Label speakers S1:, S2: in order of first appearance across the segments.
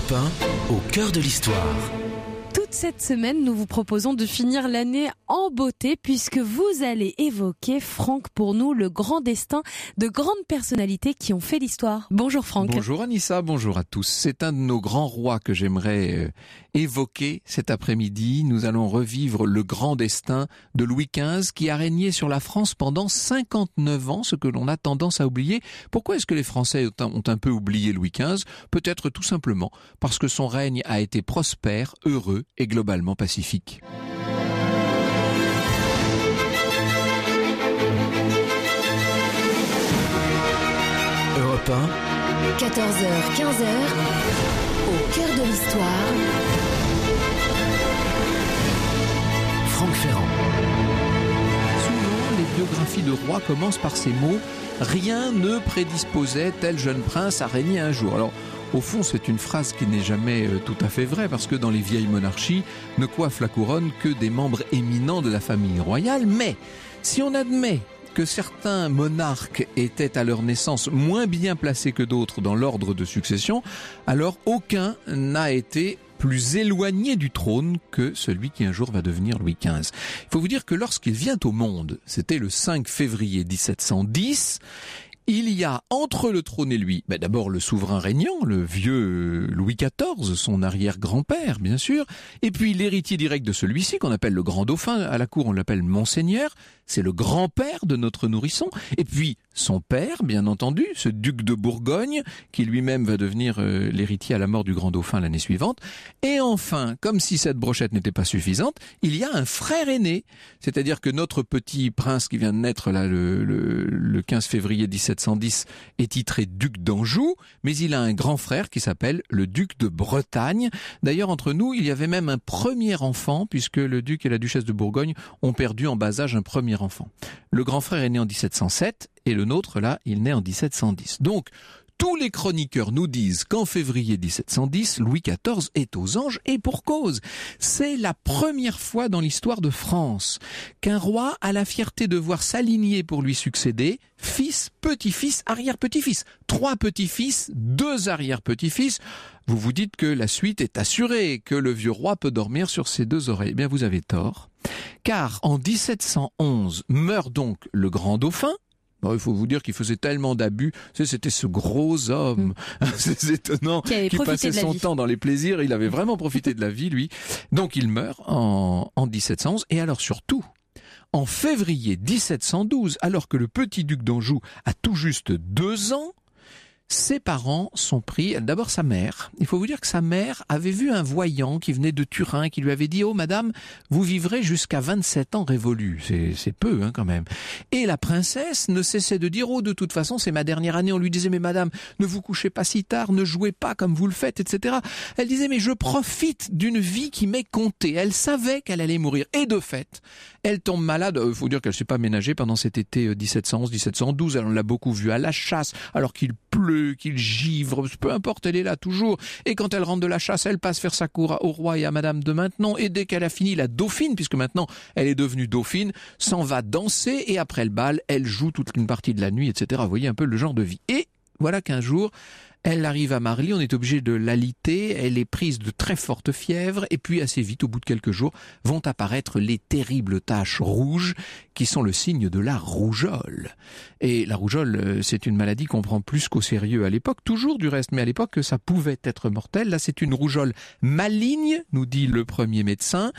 S1: Europe 1, au cœur de l'histoire.
S2: Toute cette semaine, nous vous proposons de finir l'année en beauté puisque vous allez évoquer, Franck, pour nous, le grand destin de grandes personnalités qui ont fait l'histoire. Bonjour Franck.
S3: Bonjour Anissa, bonjour à tous. C'est un de nos grands rois que j'aimerais évoquer cet après-midi. Nous allons revivre le grand destin de Louis XV qui a régné sur la France pendant 59 ans, ce que l'on a tendance à oublier. Pourquoi est-ce que les Français ont un peu oublié Louis XV ? Peut-être tout simplement parce que son règne a été prospère, heureux et globalement pacifique.
S1: Europe 1,
S4: 14h, 15h, au cœur de l'histoire.
S1: Franck Ferrand.
S3: Souvent, les biographies de rois commencent par ces mots « Rien ne prédisposait tel jeune prince à régner un jour ». Alors, au fond, c'est une phrase qui n'est jamais tout à fait vraie, parce que dans les vieilles monarchies, ne coiffent la couronne que des membres éminents de la famille royale. Mais si on admet que certains monarques étaient à leur naissance moins bien placés que d'autres dans l'ordre de succession, alors aucun n'a été plus éloigné du trône que celui qui un jour va devenir Louis XV. Il faut vous dire que lorsqu'il vient au monde, c'était le 5 février 1710, il y a entre le trône et lui, d'abord le souverain régnant, le vieux Louis XIV, son arrière-grand-père bien sûr, et puis l'héritier direct de celui-ci qu'on appelle le grand dauphin, à la cour on l'appelle Monseigneur, c'est le grand-père de notre nourrisson, et puis son père bien entendu, ce duc de Bourgogne, qui lui-même va devenir l'héritier à la mort du grand dauphin l'année suivante, et enfin, comme si cette brochette n'était pas suffisante, il y a un frère aîné, c'est-à-dire que notre petit prince qui vient de naître là le 15 février 1710 est titré duc d'Anjou, mais il a un grand frère qui s'appelle le duc de Bretagne. D'ailleurs, entre nous, il y avait même un premier enfant, puisque le duc et la duchesse de Bourgogne ont perdu en bas âge un premier enfant. Le grand frère est né en 1707, et le nôtre, là, il naît en 1710. Donc, tous les chroniqueurs nous disent qu'en février 1710, Louis XIV est aux anges, et pour cause. C'est la première fois dans l'histoire de France qu'un roi a la fierté de voir s'aligner pour lui succéder fils, petit-fils, arrière-petit-fils. 3 petits-fils, 2 arrière-petits-fils. Vous vous dites que la suite est assurée, que le vieux roi peut dormir sur ses 2 oreilles. Eh bien, vous avez tort. Car en 1711 meurt donc le grand dauphin. Bon, il faut vous dire qu'il faisait tellement d'abus. C'était ce gros homme, c'est étonnant, qui passait son temps dans les plaisirs. Il avait vraiment profité de la vie, lui. Donc il meurt en 1711. Et alors surtout, en février 1712, alors que le petit duc d'Anjou a tout juste 2 ans, ses parents sont pris, d'abord sa mère. Il faut vous dire que sa mère avait vu un voyant qui venait de Turin, qui lui avait dit « Oh madame, vous vivrez jusqu'à 27 ans révolus. » C'est peu quand même. Et la princesse ne cessait de dire « Oh, de toute façon, c'est ma dernière année. » On lui disait « Mais madame, ne vous couchez pas si tard, ne jouez pas comme vous le faites, etc. » Elle disait « Mais je profite d'une vie qui m'est comptée. » Elle savait qu'elle allait mourir. Et de fait, elle tombe malade. Il faut dire qu'elle ne s'est pas ménagée pendant cet été 1711-1712. Elle en l'a beaucoup vue à la chasse, alors qu'il pleut, qu'il givre, peu importe, elle est là toujours. Et quand elle rentre de la chasse, elle passe faire sa cour au roi et à madame de Maintenon. Et dès qu'elle a fini, la dauphine, puisque maintenant elle est devenue dauphine, s'en va danser. Et après le bal, elle joue toute une partie de la nuit, etc. Vous voyez un peu le genre de vie. Et voilà qu'un jour, elle arrive à Marly, on est obligé de l'aliter, elle est prise de très fortes fièvres, et puis assez vite, au bout de quelques jours, vont apparaître les terribles taches rouges, qui sont le signe de la rougeole. Et la rougeole, c'est une maladie qu'on prend plus qu'au sérieux à l'époque, toujours du reste, mais à l'époque, ça pouvait être mortel. Là, c'est une rougeole maligne, nous dit le premier médecin.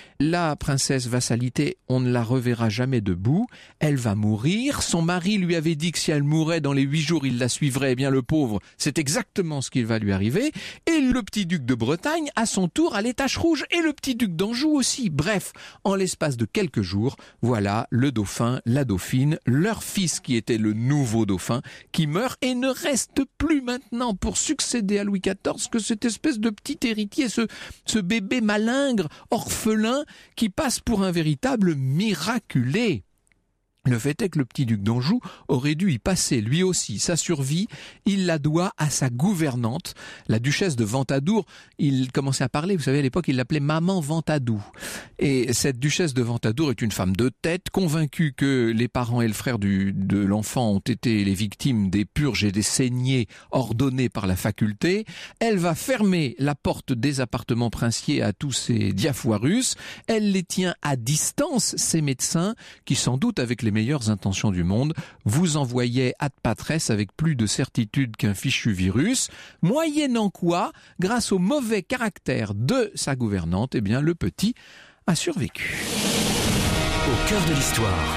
S3: La princesse va s'aliter, on ne la reverra jamais debout, elle va mourir. Son mari lui avait dit que si elle mourait dans les 8 jours, il la suivrait. Eh bien le pauvre, c'est exactement ce qui va lui arriver. Et le petit duc de Bretagne, à son tour, a les taches rouges, et le petit duc d'Anjou aussi. Bref, en l'espace de quelques jours, voilà le dauphin, la dauphine, leur fils qui était le nouveau dauphin, qui meurt et ne reste plus maintenant pour succéder à Louis XIV que cette espèce de petit héritier, ce bébé malingre, orphelin, qui passe pour un véritable miraculé. Le fait est que le petit duc d'Anjou aurait dû y passer lui aussi sa survie. Il la doit à sa gouvernante, la duchesse de Ventadour. Il commençait à parler, vous savez, à l'époque, il l'appelait Maman Ventadour. Et cette duchesse de Ventadour est une femme de tête, convaincue que les parents et le frère de l'enfant ont été les victimes des purges et des saignées ordonnées par la faculté. Elle va fermer la porte des appartements princiers à tous ces diafoirus. Elle les tient à distance, ces médecins, qui sans doute, avec les meilleures intentions du monde, vous envoyaient ad patres avec plus de certitude qu'un fichu virus, moyennant quoi, grâce au mauvais caractère de sa gouvernante, eh bien, le petit a survécu.
S1: Au cœur de l'histoire.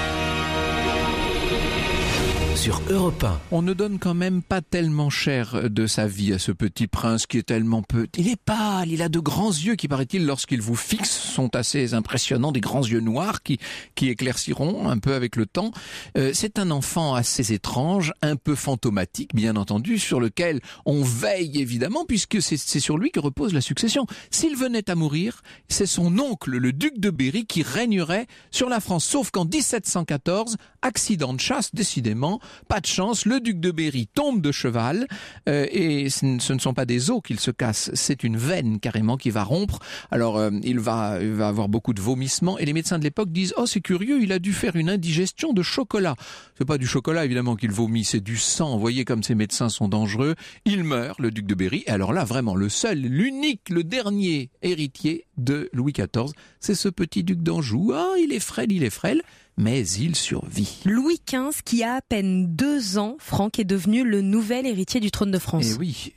S1: Sur Europe 1.
S3: On ne donne quand même pas tellement cher de sa vie à ce petit prince qui est tellement peu. Il est pâle, il a de grands yeux qui, paraît-il, lorsqu'il vous fixe, sont assez impressionnants, des grands yeux noirs qui éclairciront un peu avec le temps. C'est un enfant assez étrange, un peu fantomatique, bien entendu, sur lequel on veille évidemment, puisque c'est sur lui que repose la succession. S'il venait à mourir, c'est son oncle, le duc de Berry, qui régnerait sur la France. Sauf qu'en 1714, accident de chasse, décidément, pas de chance, le duc de Berry tombe de cheval et ce ne sont pas des os qu'il se casse, c'est une veine carrément qui va rompre. Alors il va avoir beaucoup de vomissements et les médecins de l'époque disent « Oh, c'est curieux, il a dû faire une indigestion de chocolat ». C'est pas du chocolat évidemment qu'il vomit, c'est du sang. Vous voyez comme ces médecins sont dangereux. Il meurt, le duc de Berry. Et alors là, vraiment, le seul, l'unique, le dernier héritier de Louis XIV, c'est ce petit duc d'Anjou. Ah, il est frêle, mais il survit.
S2: Louis XV, qui a à peine 2 ans, Franck, est devenu le nouvel héritier du trône de France.
S3: Et oui,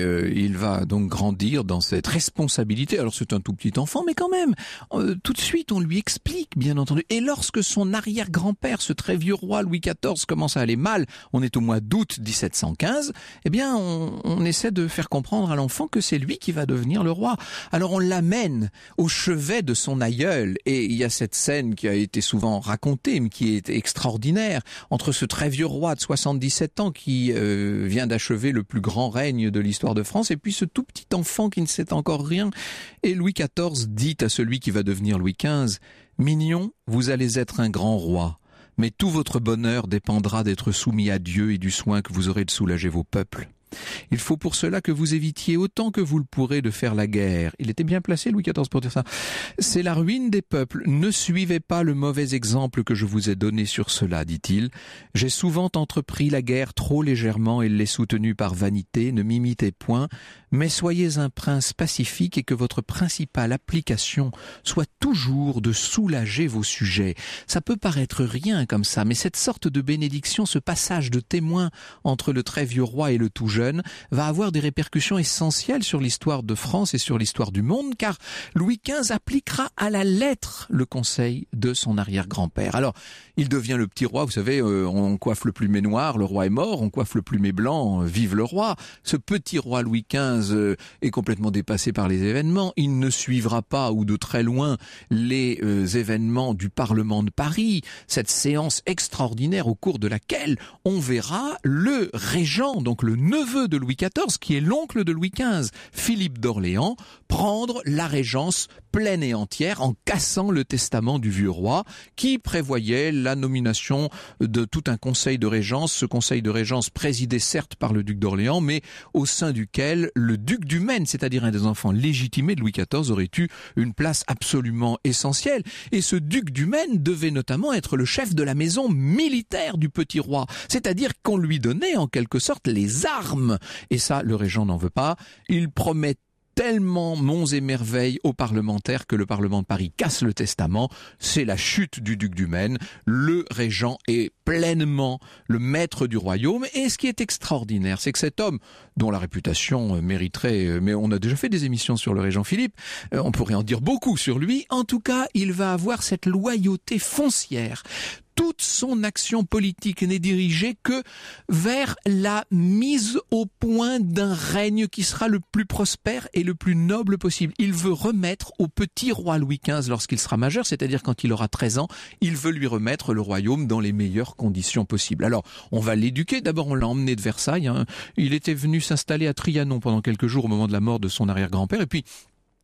S3: il va donc grandir dans cette responsabilité. Alors c'est un tout petit enfant, mais quand même, tout de suite on lui explique, bien entendu. Et lorsque son arrière-grand-père, ce très vieux roi Louis XIV, commence à aller mal, on est au mois d'août 1715, eh bien on essaie de faire comprendre à l'enfant que c'est lui qui va devenir le roi. Alors on l'amène au chevet de son aïeul, et il y a cette scène qui a été souvent racontée, mais qui est extraordinaire, entre ce très vieux roi de 77 ans qui vient d'achever le plus grand règne de l'histoire de France, et puis ce tout petit enfant qui ne sait encore rien. Et Louis XIV dit à celui qui va devenir Louis XV, « Mignon, vous allez être un grand roi, mais tout votre bonheur dépendra d'être soumis à Dieu et du soin que vous aurez de soulager vos peuples. Il faut pour cela que vous évitiez autant que vous le pourrez de faire la guerre. » Il était bien placé, Louis XIV, pour dire ça. « C'est la ruine des peuples. Ne suivez pas le mauvais exemple que je vous ai donné sur cela, dit-il. J'ai souvent entrepris la guerre trop légèrement et l'ai soutenue par vanité. Ne m'imitez point, mais soyez un prince pacifique et que votre principale application soit toujours de soulager vos sujets. » Ça peut paraître rien comme ça, mais cette sorte de bénédiction, ce passage de témoin entre le très vieux roi et le tout jeune, va avoir des répercussions essentielles sur l'histoire de France et sur l'histoire du monde, car Louis XV appliquera à la lettre le conseil de son arrière-grand-père. Alors, il devient le petit roi, vous savez, on coiffe le plumet noir, le roi est mort, on coiffe le plumet blanc, vive le roi. Ce petit roi Louis XV est complètement dépassé par les événements, il ne suivra pas, ou de très loin, les événements du Parlement de Paris, cette séance extraordinaire au cours de laquelle on verra le régent, donc le neveu de Louis XIV, qui est l'oncle de Louis XV, Philippe d'Orléans, prendre la régence pleine et entière en cassant le testament du vieux roi qui prévoyait la nomination de tout un conseil de régence. Ce conseil de régence présidé certes par le duc d'Orléans, mais au sein duquel le duc du Maine, c'est-à-dire un des enfants légitimés de Louis XIV, aurait eu une place absolument essentielle. Et ce duc du Maine devait notamment être le chef de la maison militaire du petit roi, c'est-à-dire qu'on lui donnait en quelque sorte les armes. Et ça, le régent n'en veut pas. Il promet tellement monts et merveilles aux parlementaires que le Parlement de Paris casse le testament. C'est la chute du duc du Maine. Le régent est pleinement le maître du royaume. Et ce qui est extraordinaire, c'est que cet homme, dont la réputation mériterait, mais on a déjà fait des émissions sur le régent Philippe, on pourrait en dire beaucoup sur lui, en tout cas, il va avoir cette loyauté foncière. Toute son action politique n'est dirigée que vers la mise au point d'un règne qui sera le plus prospère et le plus noble possible. Il veut remettre au petit roi Louis XV lorsqu'il sera majeur, c'est-à-dire quand il aura 13 ans, il veut lui remettre le royaume dans les meilleures conditions possibles. Alors, on va l'éduquer. D'abord, on l'a emmené de Versailles. Il était venu s'installer à Trianon pendant quelques jours au moment de la mort de son arrière-grand-père. Et puis,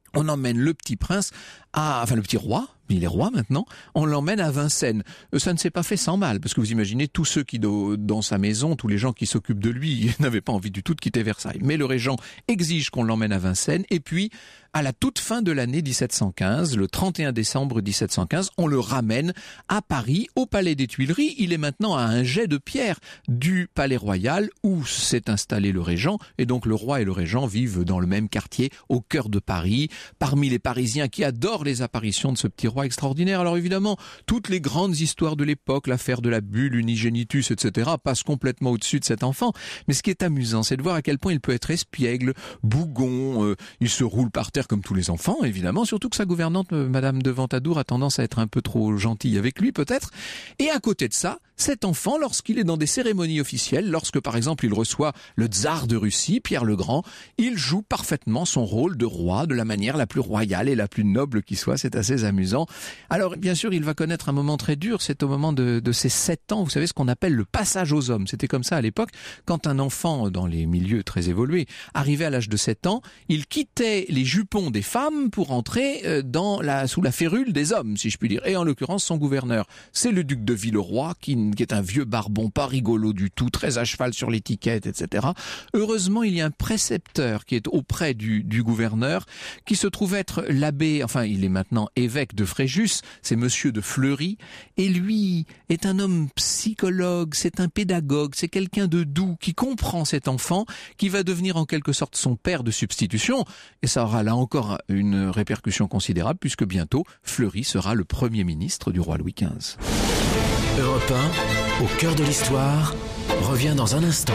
S3: on emmène le petit prince le petit roi, il est roi maintenant, on l'emmène à Vincennes. Ça ne s'est pas fait sans mal, parce que vous imaginez tous ceux qui, dans sa maison, tous les gens qui s'occupent de lui, n'avaient pas envie du tout de quitter Versailles. Mais le régent exige qu'on l'emmène à Vincennes, et puis, à la toute fin de l'année 1715, le 31 décembre 1715, on le ramène à Paris, au Palais des Tuileries. Il est maintenant à un jet de pierre du Palais Royal, où s'est installé le régent, et donc le roi et le régent vivent dans le même quartier, au cœur de Paris, parmi les Parisiens qui adorent les apparitions de ce petit roi extraordinaire. Alors évidemment, toutes les grandes histoires de l'époque, l'affaire de la bulle, Unigenitus, etc., passent complètement au-dessus de cet enfant. Mais ce qui est amusant, c'est de voir à quel point il peut être espiègle, bougon, il se roule par terre comme tous les enfants, évidemment, surtout que sa gouvernante, Madame de Ventadour, a tendance à être un peu trop gentille avec lui, peut-être. Et à côté de ça, cet enfant, lorsqu'il est dans des cérémonies officielles, lorsque par exemple il reçoit le tsar de Russie, Pierre le Grand, il joue parfaitement son rôle de roi de la manière la plus royale et la plus noble qui soit. C'est assez amusant. Alors bien sûr, il va connaître un moment très dur, c'est au moment de ses 7 ans, vous savez ce qu'on appelle le passage aux hommes. C'était comme ça à l'époque, quand un enfant, dans les milieux très évolués, arrivait à l'âge de 7 ans, il quittait les jupons des femmes pour entrer sous la férule des hommes, si je puis dire. Et en l'occurrence, son gouverneur, c'est le duc de Villeroy, qui est un vieux barbon, pas rigolo du tout, très à cheval sur l'étiquette, etc. Heureusement, il y a un précepteur qui est auprès du gouverneur, qui se trouve être l'abbé, enfin, il est maintenant évêque de Fréjus, c'est monsieur de Fleury, et lui est un homme psychologue, c'est un pédagogue, c'est quelqu'un de doux, qui comprend cet enfant, qui va devenir en quelque sorte son père de substitution, et ça aura là encore une répercussion considérable, puisque bientôt, Fleury sera le premier ministre du roi Louis XV.
S1: Europe 1, au cœur de l'histoire, revient dans un instant.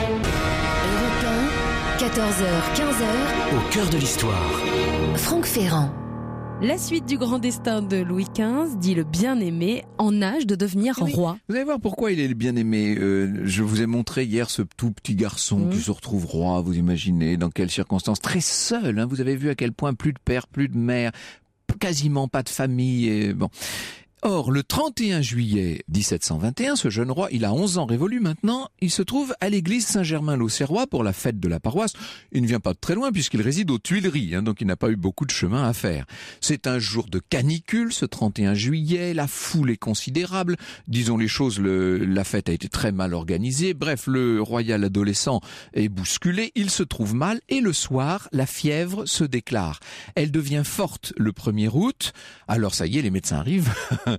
S4: Europe 1, 14h, 15h.
S1: Au cœur de l'histoire.
S4: Franck Ferrand.
S2: La suite du grand destin de Louis XV, dit le bien-aimé, en âge de devenir roi.
S3: Vous allez voir pourquoi il est le bien-aimé. Je vous ai montré hier ce tout petit garçon qui se retrouve roi, vous imaginez, dans quelles circonstances. Très seul, hein, vous avez vu à quel point plus de père, plus de mère, quasiment pas de famille. Et bon. Or, le 31 juillet 1721, ce jeune roi, il a 11 ans révolus maintenant, il se trouve à l'église Saint-Germain-l'Auxerrois pour la fête de la paroisse. Il ne vient pas de très loin puisqu'il réside aux Tuileries, donc il n'a pas eu beaucoup de chemin à faire. C'est un jour de canicule, ce 31 juillet, la foule est considérable, disons les choses, la fête a été très mal organisée, bref, le royal adolescent est bousculé, il se trouve mal et le soir, la fièvre se déclare. Elle devient forte le 1er août, alors ça y est, les médecins arrivent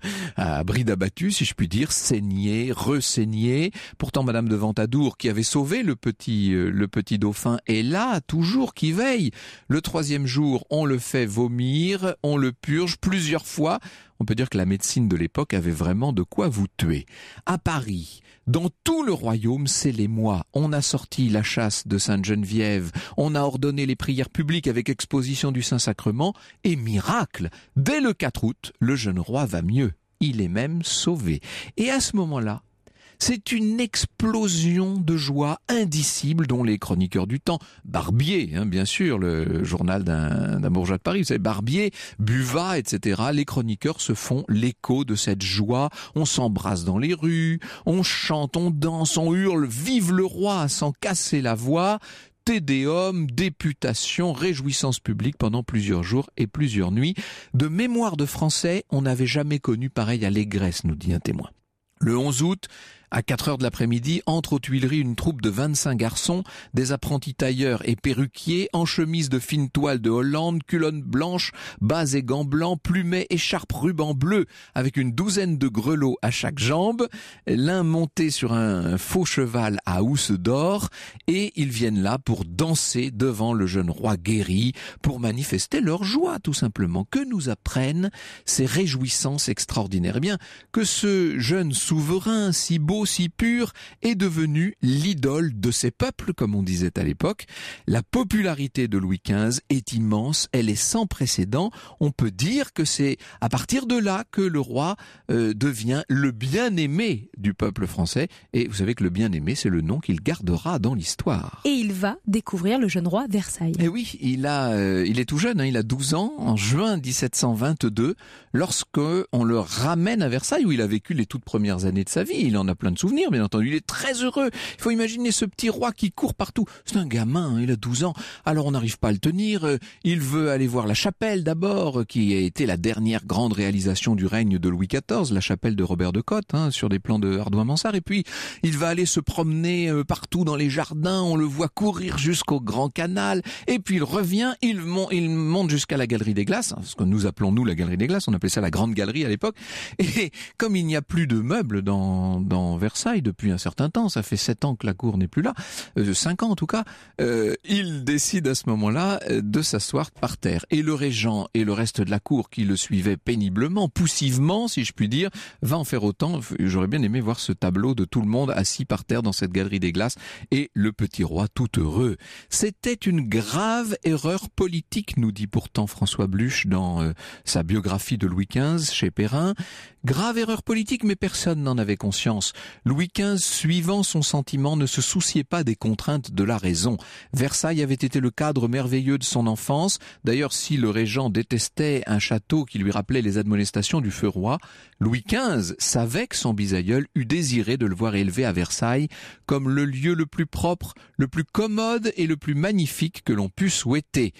S3: à bride abattue, si je puis dire, saigné, ressaigné. Pourtant, Madame de Ventadour, qui avait sauvé le petit dauphin, est là, toujours, qui veille. Le 3e jour, on le fait vomir, on le purge plusieurs fois. On peut dire que la médecine de l'époque avait vraiment de quoi vous tuer. À Paris, dans tout le royaume, c'est l'émoi. On a sorti la chasse de Sainte-Geneviève, on a ordonné les prières publiques avec exposition du Saint-Sacrement, et miracle, dès le 4 août, le jeune roi va mieux. Il est même sauvé. Et à ce moment-là, c'est une explosion de joie indicible dont les chroniqueurs du temps, Barbier, bien sûr, le journal d'un bourgeois de Paris, vous savez, Barbier, Buvat, etc., les chroniqueurs se font l'écho de cette joie. On s'embrasse dans les rues, on chante, on danse, on hurle « Vive le roi !» sans casser la voix. Tédéum, députation, réjouissance publique pendant plusieurs jours et plusieurs nuits. De mémoire de français, on n'avait jamais connu pareil allégresse, nous dit un témoin. Le 11 août, à 4 heures de l'après-midi, entre aux Tuileries une troupe de 25 garçons, des apprentis tailleurs et perruquiers, en chemise de fine toile de Hollande, culottes blanches, bas et gants blancs, plumets, écharpes, rubans bleus, avec une douzaine de grelots à chaque jambe, l'un monté sur un faux cheval à housse d'or, et ils viennent là pour danser devant le jeune roi guéri, pour manifester leur joie, tout simplement. Que nous apprennent ces réjouissances extraordinaires? Eh bien, que ce jeune souverain si beau, si pur, est devenu l'idole de ces peuples, comme on disait à l'époque. La popularité de Louis XV est immense, elle est sans précédent. On peut dire que c'est à partir de là que le roi devient le bien-aimé du peuple français. Et vous savez que le bien-aimé, c'est le nom qu'il gardera dans l'histoire.
S2: Et il va découvrir le jeune roi Versailles.
S3: Et oui, il est tout jeune, il a 12 ans, en juin 1722, lorsque on le ramène à Versailles, où il a vécu les toutes premières années de sa vie. Il en a plein de souvenirs, bien entendu. Il est très heureux. Il faut imaginer ce petit roi qui court partout. C'est un gamin, il a 12 ans. Alors on n'arrive pas à le tenir. Il veut aller voir la chapelle d'abord, qui a été la dernière grande réalisation du règne de Louis XIV, la chapelle de Robert de Cotte, sur des plans de Hardouin-Mansart. Et puis il va aller se promener partout dans les jardins. On le voit courir jusqu'au Grand Canal. Et puis il revient, il monte jusqu'à la Galerie des Glaces, ce que nous appelons nous la Galerie des Glaces. On appelait ça la Grande Galerie à l'époque. Et comme il n'y a plus de meubles dans Versailles depuis un certain temps, ça fait 7 ans que la cour n'est plus là, 5 ans en tout cas, il décide à ce moment-là de s'asseoir par terre. Et le régent et le reste de la cour qui le suivait péniblement, poussivement si je puis dire, va en faire autant. J'aurais bien aimé voir ce tableau de tout le monde assis par terre dans cette Galerie des Glaces et le petit roi tout heureux. C'était une grave erreur politique, nous dit pourtant François Bluch dans sa biographie de Louis XV chez Perrin. Grave erreur politique, mais personne n'en avait conscience. Louis XV, suivant son sentiment, ne se souciait pas des contraintes de la raison. Versailles avait été le cadre merveilleux de son enfance. D'ailleurs, si le régent détestait un château qui lui rappelait les admonestations du feu roi, Louis XV savait que son bisaïeul eût désiré de le voir élevé à Versailles comme le lieu le plus propre, le plus commode et le plus magnifique que l'on pût souhaiter.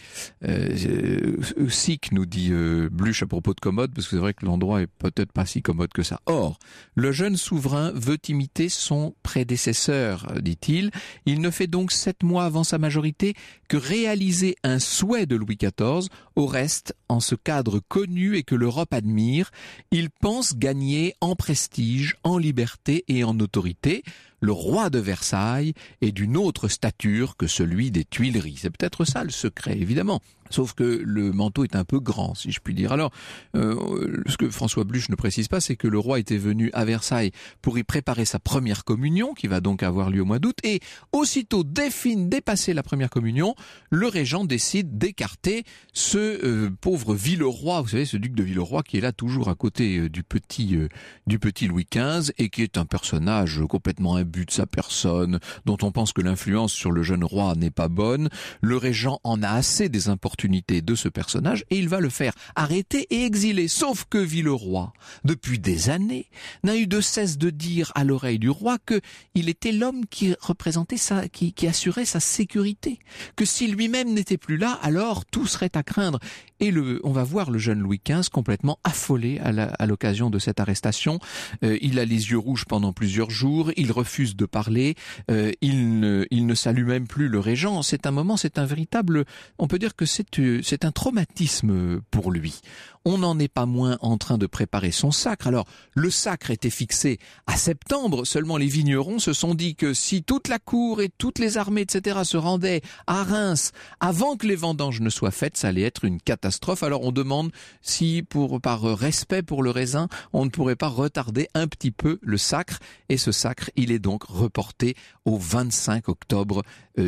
S3: Sic, nous dit Bluch à propos de commode, parce que c'est vrai que l'endroit est peut-être pas si commode que ça. Or, le jeune souverain veut imiter son prédécesseur, dit-il. Il ne fait donc 7 mois avant sa majorité que réaliser un souhait de Louis XIV, au reste, en ce cadre connu et que l'Europe admire, il pense gagner en prestige, en liberté et en autorité. Le roi de Versailles est d'une autre stature que celui des Tuileries. C'est peut-être ça le secret, évidemment. Sauf que le manteau est un peu grand, si je puis dire. Alors, ce que François Bluch ne précise pas, c'est que le roi était venu à Versailles pour y préparer sa première communion, qui va donc avoir lieu au mois d'août. Et aussitôt dépassé la première communion, le régent décide d'écarter ce pauvre Villeroy, vous savez, ce duc de Villeroy qui est là toujours à côté du petit Louis XV et qui est un personnage complètement imbu de sa personne, dont on pense que l'influence sur le jeune roi n'est pas bonne. Le régent en a assez des importunités de ce personnage et il va le faire arrêter et exiler. Sauf que Villeroy, depuis des années, n'a eu de cesse de dire à l'oreille du roi que il était l'homme qui représentait qui assurait sa sécurité. Que si lui-même n'était plus là, alors tout serait à craindre. Et on va voir le jeune Louis XV complètement affolé à l'occasion de cette arrestation. Il a les yeux rouges pendant plusieurs jours, il refuse de parler, il ne salue même plus le régent. C'est un véritable, on peut dire que c'est un traumatisme pour lui. On n'en est pas moins en train de préparer son sacre. Alors, le sacre était fixé à septembre. Seulement, les vignerons se sont dit que si toute la cour et toutes les armées, etc., se rendaient à Reims avant que les vendanges ne soient faites, ça allait être une catastrophe. Alors, on demande si, par respect pour le raisin, on ne pourrait pas retarder un petit peu le sacre. Et ce sacre, il est donc reporté au 25 octobre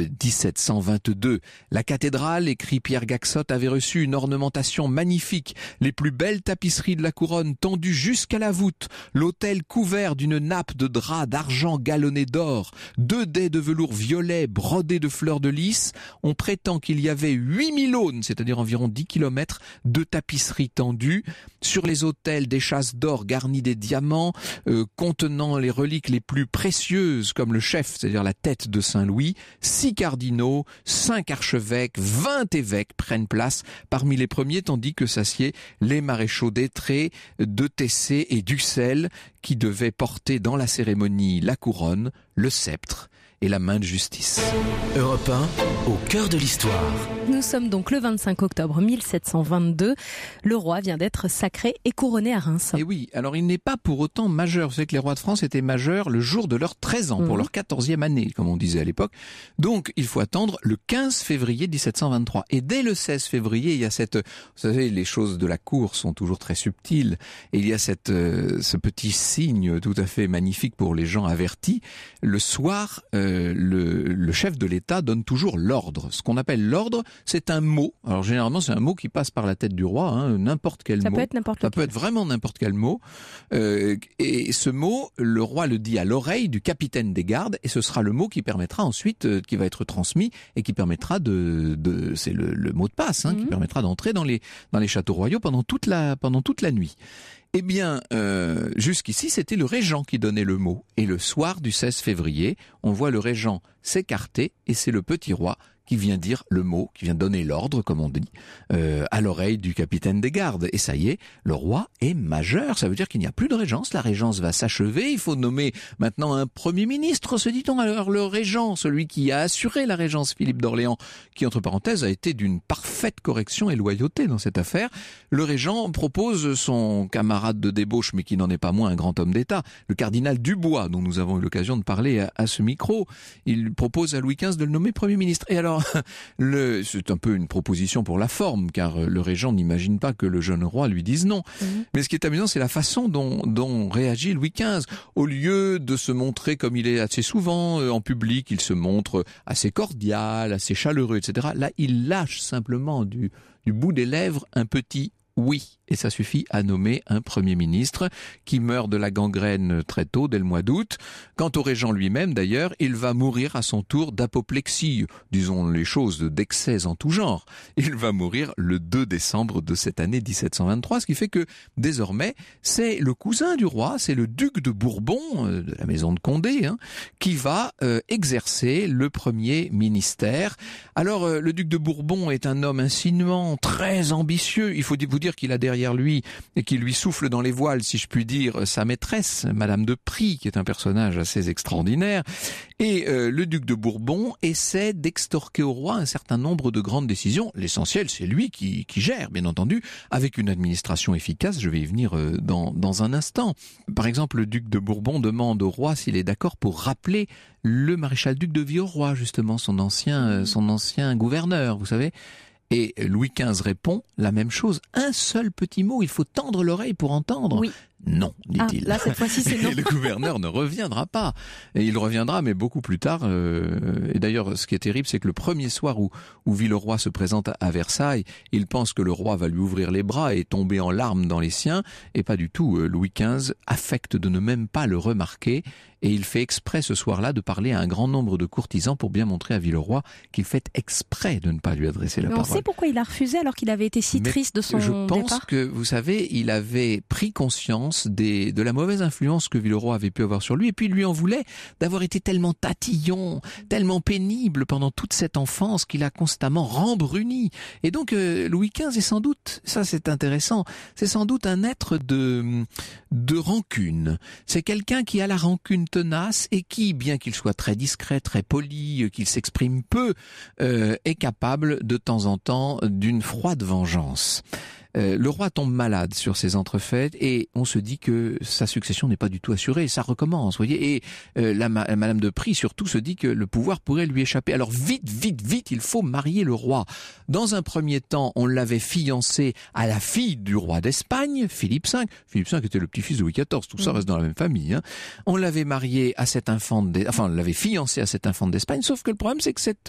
S3: 1722. La cathédrale, écrit Pierre Gaxotte, avait reçu une ornementation magnifique. Les plus belles tapisseries de la couronne tendues jusqu'à la voûte, l'autel couvert d'une nappe de drap d'argent galonné d'or, 2 dais de velours violet brodés de fleurs de lys. On prétend qu'il y avait 8000 aunes, c'est-à-dire environ 10 kilomètres, de tapisseries tendues. Sur les autels, des chasses d'or garnies des diamants, contenant les reliques les plus précieuses, comme le chef, c'est-à-dire la tête de Saint-Louis. 6 cardinaux, 5 archevêques, 20 évêques prennent place parmi les premiers, tandis que s'assied les maréchaux d'Étré, de Tessé et d'Ussel, qui devaient porter dans la cérémonie la couronne, le sceptre et la main de justice.
S1: Europe 1, au cœur de l'histoire.
S2: Nous sommes donc le 25 octobre 1722. Le roi vient d'être sacré et couronné à Reims.
S3: Et oui, alors il n'est pas pour autant majeur. Vous savez que les rois de France étaient majeurs le jour de leurs 13 ans, pour leur 14e année, comme on disait à l'époque. Donc il faut attendre le 15 février 1723. Et dès le 16 février, il y a vous savez, les choses de la cour sont toujours très subtiles. Et il y a ce petit signe tout à fait magnifique pour les gens avertis. Le soir, le chef de l'État donne toujours l'ordre. Ce qu'on appelle l'ordre, c'est un mot. Alors généralement, c'est un mot qui passe par la tête du roi, n'importe quel mot. Ça peut être vraiment n'importe quel mot. Et ce mot, le roi le dit à l'oreille du capitaine des gardes, et ce sera le mot qui permettra ensuite, qui va être transmis et qui permettra c'est le mot de passe, qui permettra d'entrer dans les châteaux royaux pendant toute la nuit. Eh bien, jusqu'ici, c'était le régent qui donnait le mot. Et le soir du 16 février, on voit le régent s'écarter et c'est le petit roi qui vient dire le mot, qui vient donner l'ordre, comme on dit, à l'oreille du capitaine des gardes. Et ça y est, le roi est majeur. Ça veut dire qu'il n'y a plus de régence. La régence va s'achever. Il faut nommer maintenant un premier ministre, se dit-on. Alors le régent, celui qui a assuré la régence, Philippe d'Orléans, qui, entre parenthèses, a été d'une parfaite correction et loyauté dans cette affaire. Le régent propose son camarade de débauche, mais qui n'en est pas moins un grand homme d'État, le cardinal Dubois, dont nous avons eu l'occasion de parler à ce micro. Il propose à Louis XV de le nommer Premier ministre. Et alors, c'est un peu une proposition pour la forme, car le régent n'imagine pas que le jeune roi lui dise non. Mais ce qui est amusant, c'est la façon dont réagit Louis XV. Au lieu de se montrer comme il est assez souvent en public, il se montre assez cordial, assez chaleureux, etc. Là, il lâche simplement du bout des lèvres un petit oui, et ça suffit à nommer un Premier ministre qui meurt de la gangrène très tôt, dès le mois d'août. Quant au régent lui-même, d'ailleurs, il va mourir à son tour d'apoplexie, disons les choses, d'excès en tout genre. Il va mourir le 2 décembre de cette année 1723, ce qui fait que, désormais, c'est le cousin du roi, c'est le duc de Bourbon, de la maison de Condé, qui va exercer le premier ministère. Alors, le duc de Bourbon est un homme insinuant, très ambitieux. Il faut vous dire qu'il a derrière lui et qui lui souffle dans les voiles, si je puis dire, sa maîtresse, Madame de Prie, qui est un personnage assez extraordinaire. Et le duc de Bourbon essaie d'extorquer au roi un certain nombre de grandes décisions. L'essentiel, c'est lui qui gère, bien entendu, avec une administration efficace. Je vais y venir dans un instant. Par exemple, le duc de Bourbon demande au roi s'il est d'accord pour rappeler le maréchal-duc de Villeroy, justement, son ancien gouverneur, vous savez. Et Louis XV répond la même chose. Un seul petit mot, il faut tendre l'oreille pour entendre. Oui. Non, dit-il.
S2: Là, cette fois-ci, c'est non.
S3: Et le gouverneur ne reviendra pas. Et il reviendra, mais beaucoup plus tard. Et d'ailleurs, ce qui est terrible, c'est que le premier soir où Villeroy se présente à Versailles, il pense que le roi va lui ouvrir les bras et tomber en larmes dans les siens. Et pas du tout. Louis XV affecte de ne même pas le remarquer. Et il fait exprès ce soir-là de parler à un grand nombre de courtisans pour bien montrer à Villeroy qu'il fait exprès de ne pas lui adresser la parole.
S2: On sait pourquoi il a refusé alors qu'il avait été si triste de son départ.
S3: Je pense que, vous savez, il avait pris conscience de la mauvaise influence que Villeroy avait pu avoir sur lui, et puis il lui en voulait d'avoir été tellement tatillon, tellement pénible pendant toute cette enfance qu'il a constamment rembruni. Et donc Louis XV est sans doute, ça c'est intéressant, c'est sans doute un être de rancune. C'est quelqu'un qui a la rancune tenace et qui, bien qu'il soit très discret, très poli, qu'il s'exprime peu, est capable de temps en temps d'une froide vengeance. Le roi tombe malade sur ces entrefaites et on se dit que sa succession n'est pas du tout assurée. Ça recommence, vous voyez. Et Madame de Prie surtout se dit que le pouvoir pourrait lui échapper. Alors vite, il faut marier le roi. Dans un premier temps, on l'avait fiancé à la fille du roi d'Espagne, Philippe V. Philippe V était le petit-fils de Louis XIV. Tout ça reste dans la même famille. On l'avait marié à cette on l'avait fiancé à cette infante d'Espagne. Sauf que le problème, c'est que cette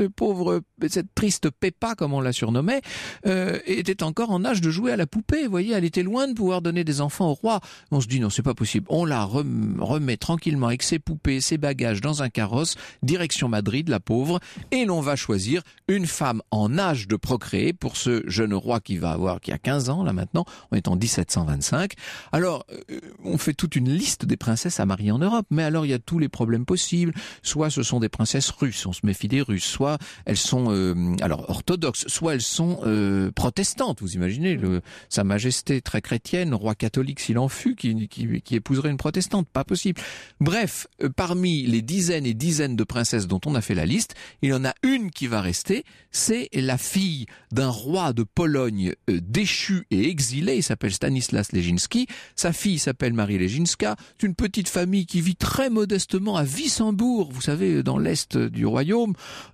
S3: triste Pépa, comme on la surnommait, était encore en âge de jouer à la poupée, vous voyez, elle était loin de pouvoir donner des enfants au roi. On se dit non, c'est pas possible. On la remet tranquillement avec ses poupées, ses bagages dans un carrosse, direction Madrid, la pauvre, et l'on va choisir une femme en âge de procréer pour ce jeune roi qui a 15 ans là maintenant, on est en 1725. Alors, on fait toute une liste des princesses à marier en Europe, mais alors il y a tous les problèmes possibles. Soit ce sont des princesses russes, on se méfie des Russes, soit elles sont orthodoxes, soit elles sont protestantes, vous imaginez Sa Majesté très chrétienne, roi catholique s'il en fut, qui épouserait une protestante, pas possible. Bref, parmi les dizaines et dizaines de princesses dont on a fait la liste, il y en a une qui va rester, c'est la fille d'un roi de Pologne déchu et exilé, il s'appelle Stanislas Legiński, sa fille s'appelle Marie Legińska, c'est une petite famille qui vit très modestement à Wissembourg, vous savez, dans l'est du royaume,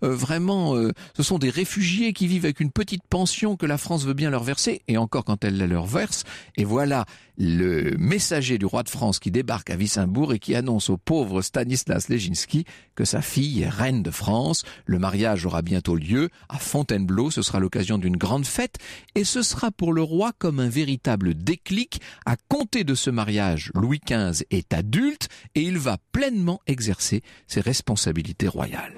S3: ce sont des réfugiés qui vivent avec une petite pension que la France veut bien leur verser, et encore quand elle la leur verse, et voilà le messager du roi de France qui débarque à Wissembourg et qui annonce au pauvre Stanislas Legiński que sa fille est reine de France. Le mariage aura bientôt lieu à Fontainebleau, ce sera l'occasion d'une grande fête, et ce sera pour le roi comme un véritable déclic. À compter de ce mariage, Louis XV est adulte et il va pleinement exercer ses responsabilités royales.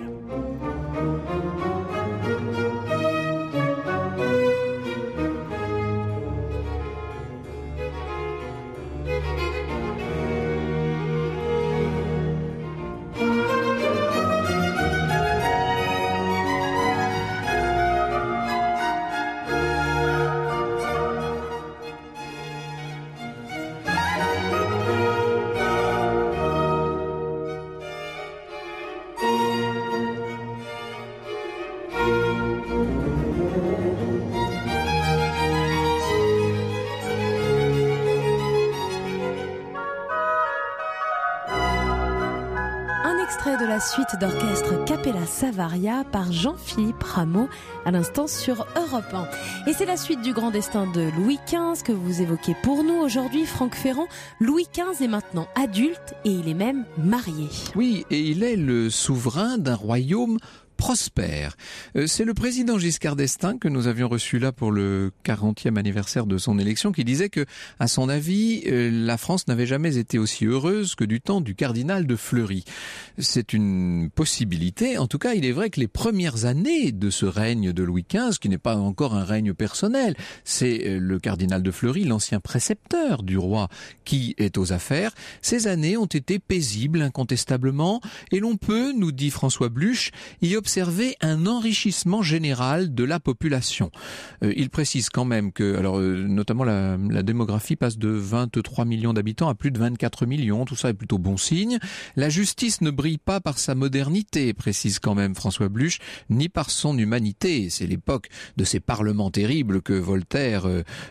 S2: extrait de la suite d'orchestre Capella Savaria par Jean-Philippe Rameau à l'instant sur Europe 1. Et c'est la suite du grand destin de Louis XV que vous évoquez pour nous aujourd'hui, Franck Ferrand. Louis XV est maintenant adulte et il est même marié.
S3: Oui, et il est le souverain d'un royaume prospère. C'est le président Giscard d'Estaing que nous avions reçu là pour le 40e anniversaire de son élection qui disait que, à son avis, la France n'avait jamais été aussi heureuse que du temps du cardinal de Fleury. C'est une possibilité. En tout cas, il est vrai que les premières années de ce règne de Louis XV, qui n'est pas encore un règne personnel, c'est le cardinal de Fleury, l'ancien précepteur du roi, qui est aux affaires. Ces années ont été paisibles, incontestablement, et l'on peut, nous dit François Bluch, y observer un enrichissement général de la population. Il précise quand même que, notamment la démographie passe de 23 millions d'habitants à plus de 24 millions, tout ça est plutôt bon signe. La justice ne brille pas par sa modernité, précise quand même François Bluch, ni par son humanité. C'est l'époque de ces parlements terribles que Voltaire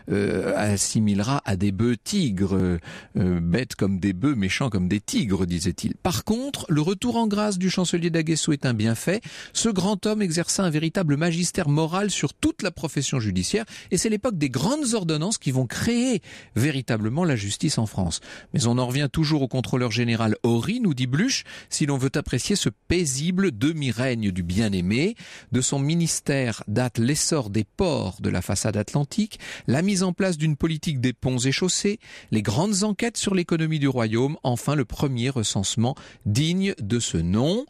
S3: assimilera à des bœufs tigres, bêtes comme des bœufs, méchants comme des tigres, disait-il. Par contre, le retour en grâce du chancelier d'Aguesseau est un bienfait. Ce grand homme exerça un véritable magistère moral sur toute la profession judiciaire et c'est l'époque des grandes ordonnances qui vont créer véritablement la justice en France. Mais on en revient toujours au contrôleur général Horry, nous dit Bluch, si l'on veut apprécier ce paisible demi-règne du bien-aimé. De son ministère date l'essor des ports de la façade atlantique, la mise en place d'une politique des ponts et chaussées, les grandes enquêtes sur l'économie du royaume, enfin le premier recensement digne de ce nom.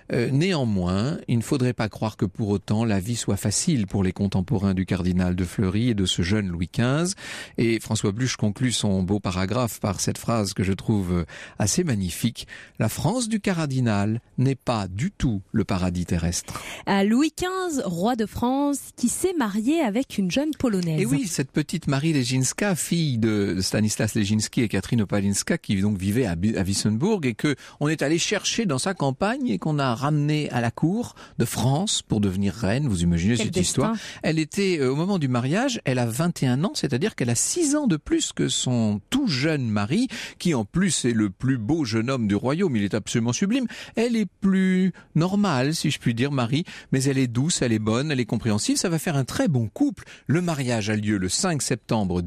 S3: Néanmoins, il ne faudrait pas croire que pour autant la vie soit facile pour les contemporains du cardinal de Fleury et de ce jeune Louis XV. Et François Bluch conclut son beau paragraphe par cette phrase que je trouve assez magnifique. La France du cardinal n'est pas du tout le paradis terrestre.
S2: À Louis XV, roi de France, qui s'est marié avec une jeune Polonaise.
S3: Et oui, cette petite Marie Leginska, fille de Stanislas Leginski et Catherine Opalinska, qui donc vivait à Wissembourg et que on est allé chercher dans sa campagne et qu'on a ramenée à la cour de France pour devenir reine. Vous imaginez cette histoire. Elle était, au moment du mariage, elle a 21 ans, c'est-à-dire qu'elle a 6 ans de plus que son tout jeune mari, qui en plus est le plus beau jeune homme du royaume. Il est absolument sublime. Elle est plus normale, si je puis dire, Marie, mais elle est douce, elle est bonne, elle est compréhensive. Ça va faire un très bon couple. Le mariage a lieu le 5 septembre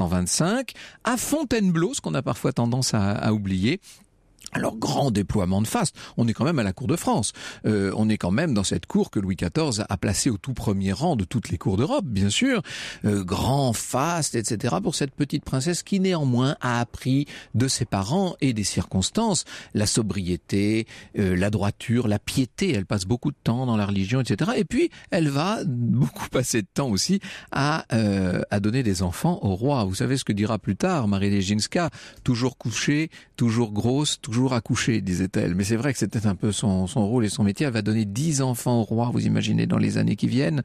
S3: 1725 à Fontainebleau, ce qu'on a parfois tendance à oublier. Alors, grand déploiement de faste. On est quand même à la cour de France. On est quand même dans cette cour que Louis XIV a placée au tout premier rang de toutes les cours d'Europe, bien sûr. Grand faste, etc. pour cette petite princesse qui, néanmoins, a appris de ses parents et des circonstances la sobriété, la droiture, la piété. Elle passe beaucoup de temps dans la religion, etc. Et puis, elle va beaucoup passer de temps aussi à donner des enfants au roi. Vous savez ce que dira plus tard Marie Leginska, toujours couchée, toujours grosse, toujours accouchée, disait-elle. Mais c'est vrai que c'était un peu son rôle et son métier. Elle va donner 10 enfants au roi, vous imaginez, dans les années qui viennent.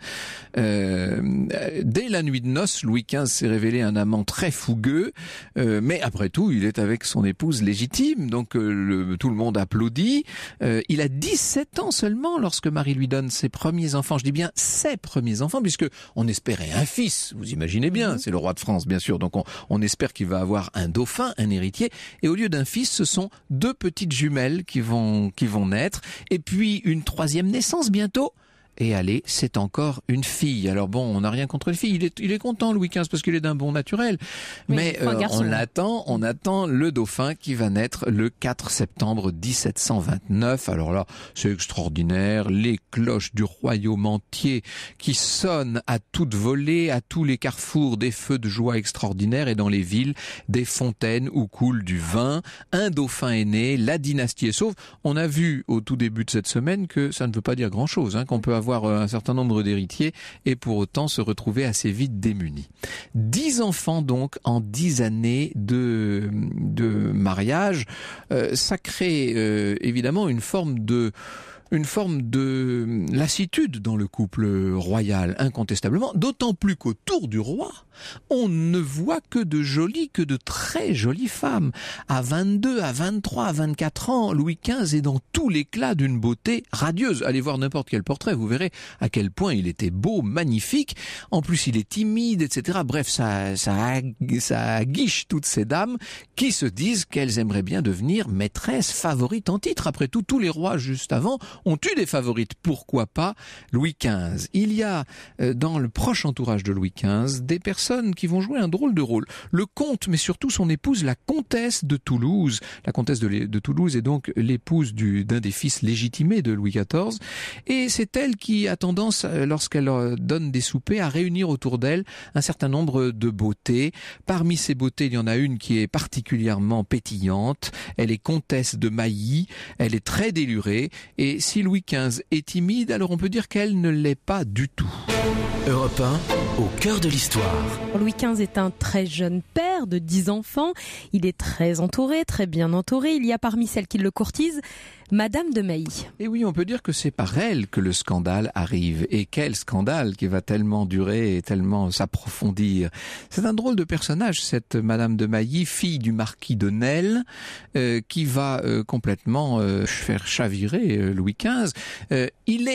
S3: Dès la nuit de noces, Louis XV s'est révélé un amant très fougueux, mais après tout, il est avec son épouse légitime, donc tout le monde applaudit. Il a 17 ans seulement lorsque Marie lui donne ses premiers enfants. Je dis bien ses premiers enfants, puisque on espérait un fils, vous imaginez bien, c'est le roi de France, bien sûr, donc on espère qu'il va avoir un dauphin, un héritier, et au lieu d'un fils, ce sont 2 petites jumelles qui vont naître, et puis une 3e naissance bientôt. Et allez, c'est encore une fille. Alors bon, on n'a rien contre les filles. Il est content, Louis XV, parce qu'il est d'un bon naturel.
S2: Oui,
S3: mais on attend le dauphin qui va naître le 4 septembre 1729. Alors là, c'est extraordinaire. Les cloches du royaume entier qui sonnent à toute volée, à tous les carrefours, des feux de joie extraordinaires, et dans les villes, des fontaines où coule du vin. Un dauphin est né, la dynastie est sauve. On a vu au tout début de cette semaine que ça ne veut pas dire grand-chose, qu'on peut avoir un certain nombre d'héritiers et pour autant se retrouver assez vite démunis. 10 enfants donc en 10 années de mariage, ça crée évidemment une forme de une forme de lassitude dans le couple royal, incontestablement, d'autant plus qu'autour du roi, on ne voit que de très jolies femmes. À 22, à 23, à 24 ans, Louis XV est dans tout l'éclat d'une beauté radieuse. Allez voir n'importe quel portrait, vous verrez à quel point il était beau, magnifique. En plus, il est timide, etc. Bref, ça aguiche toutes ces dames qui se disent qu'elles aimeraient bien devenir maîtresses favorites en titre. Après tout, tous les rois juste avant ont eu des favorites. Pourquoi pas Louis XV? Il y a dans le proche entourage de Louis XV des personnes qui vont jouer un drôle de rôle. Le comte, mais surtout son épouse, la comtesse de Toulouse. La comtesse de Toulouse est donc l'épouse d'un des fils légitimés de Louis XIV. Et c'est elle qui a tendance, lorsqu'elle donne des soupers, à réunir autour d'elle un certain nombre de beautés. Parmi ces beautés, il y en a une qui est particulièrement pétillante. Elle est comtesse de Mailly. Elle est très délurée. Et si Louis XV est timide, alors on peut dire qu'elle ne l'est pas du tout.
S1: Europe 1, au cœur de l'histoire.
S2: Louis XV est un très jeune père de 10 enfants. Il est très entouré, très bien entouré. Il y a parmi celles qui le courtisent Madame de Mailly.
S3: Et oui, on peut dire que c'est par elle que le scandale arrive. Et quel scandale qui va tellement durer et tellement s'approfondir. C'est un drôle de personnage, cette Madame de Mailly, fille du marquis de Nesle, qui va complètement faire chavirer Louis XV.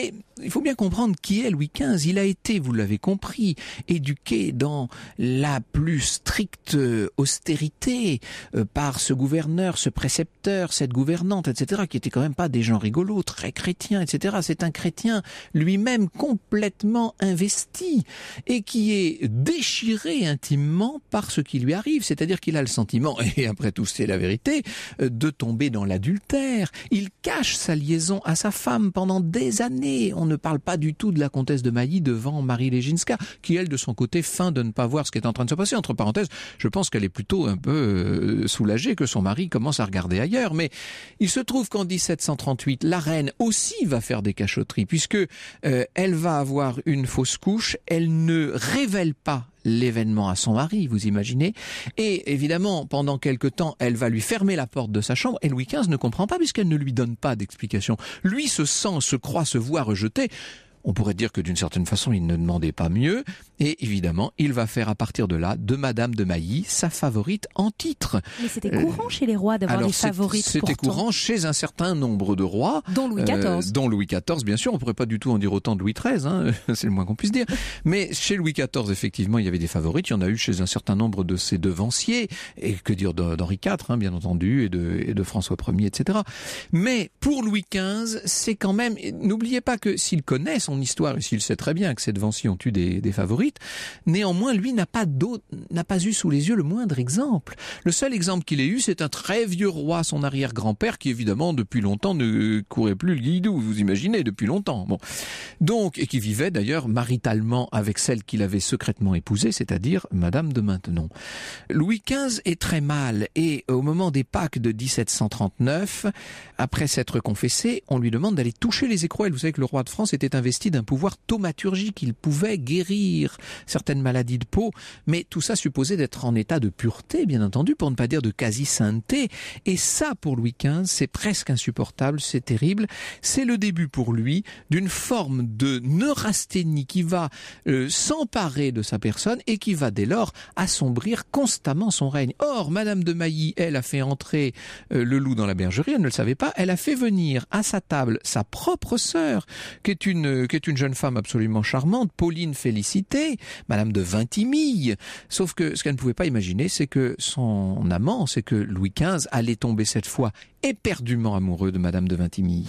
S3: Il faut bien comprendre qui est Louis XV. Il a été, vous l'avez compris, éduqué dans la plus stricte austérité par ce gouverneur, ce précepteur, cette gouvernante, etc., qui étaient quand même pas des gens rigolos, très chrétiens, etc. C'est un chrétien lui-même complètement investi et qui est déchiré intimement par ce qui lui arrive. C'est-à-dire qu'il a le sentiment, et après tout c'est la vérité, de tomber dans l'adultère. Il cache sa liaison à sa femme pendant des années. On ne parle pas du tout de la comtesse de Mailly devant Marie Leginska, qui elle de son côté feint de ne pas voir ce qui est en train de se passer. Entre parenthèses, je pense qu'elle est plutôt un peu soulagée que son mari commence à regarder ailleurs. Mais il se trouve qu'en 1738, la reine aussi va faire des cachotteries, puisque elle va avoir une fausse couche. Elle ne révèle pas l'événement à son mari, vous imaginez. Et évidemment, pendant quelque temps, elle va lui fermer la porte de sa chambre, et Louis XV ne comprend pas puisqu'elle ne lui donne pas d'explication. Lui se croit, se voit rejeté. On pourrait dire que d'une certaine façon, il ne demandait pas mieux. Et évidemment, il va faire à partir de là, de Madame de Mailly, sa favorite en titre.
S2: Mais c'était courant chez les rois d'avoir des favorites.
S3: C'était courant chez un certain nombre de rois.
S2: Dont Louis XIV.
S3: Dont Louis XIV, bien sûr. On ne pourrait pas du tout en dire autant de Louis XIII, hein, c'est le moins qu'on puisse dire. Mais chez Louis XIV, effectivement, il y avait des favorites. Il y en a eu chez un certain nombre de ses devanciers. Et que dire d'Henri IV, hein, bien entendu, et de François Ier, etc. Mais pour Louis XV, c'est quand même... N'oubliez pas que s'il connaît son histoire, et s'il sait très bien que ses devanciers ont eu des favorites, néanmoins, lui n'a pas eu sous les yeux le moindre exemple. Le seul exemple qu'il ait eu, c'est un très vieux roi, son arrière-grand-père, qui évidemment, depuis longtemps, ne courait plus le guidou, vous imaginez, depuis longtemps. Bon. Donc, et qui vivait d'ailleurs maritalement avec celle qu'il avait secrètement épousée, c'est-à-dire Madame de Maintenon. Louis XV est très mal, et au moment des Pâques de 1739, après s'être confessé, on lui demande d'aller toucher les écrouelles. Vous savez que le roi de France était investi d'un pouvoir thaumaturgique, il pouvait guérir certaines maladies de peau, mais tout ça supposait d'être en état de pureté, bien entendu, pour ne pas dire de quasi-sainteté. Et ça, pour Louis XV, c'est presque insupportable, c'est terrible. C'est le début pour lui d'une forme de neurasthénie qui va s'emparer de sa personne et qui va dès lors assombrir constamment son règne. Or, Madame de Mailly, elle a fait entrer le loup dans la bergerie, elle ne le savait pas, elle a fait venir à sa table sa propre sœur, qui est une jeune femme absolument charmante, Pauline Félicité, Madame de Vintimille. Sauf que ce qu'elle ne pouvait pas imaginer, c'est que son amant, c'est que Louis XV allait tomber cette fois éperdument amoureux de Madame de Vintimille.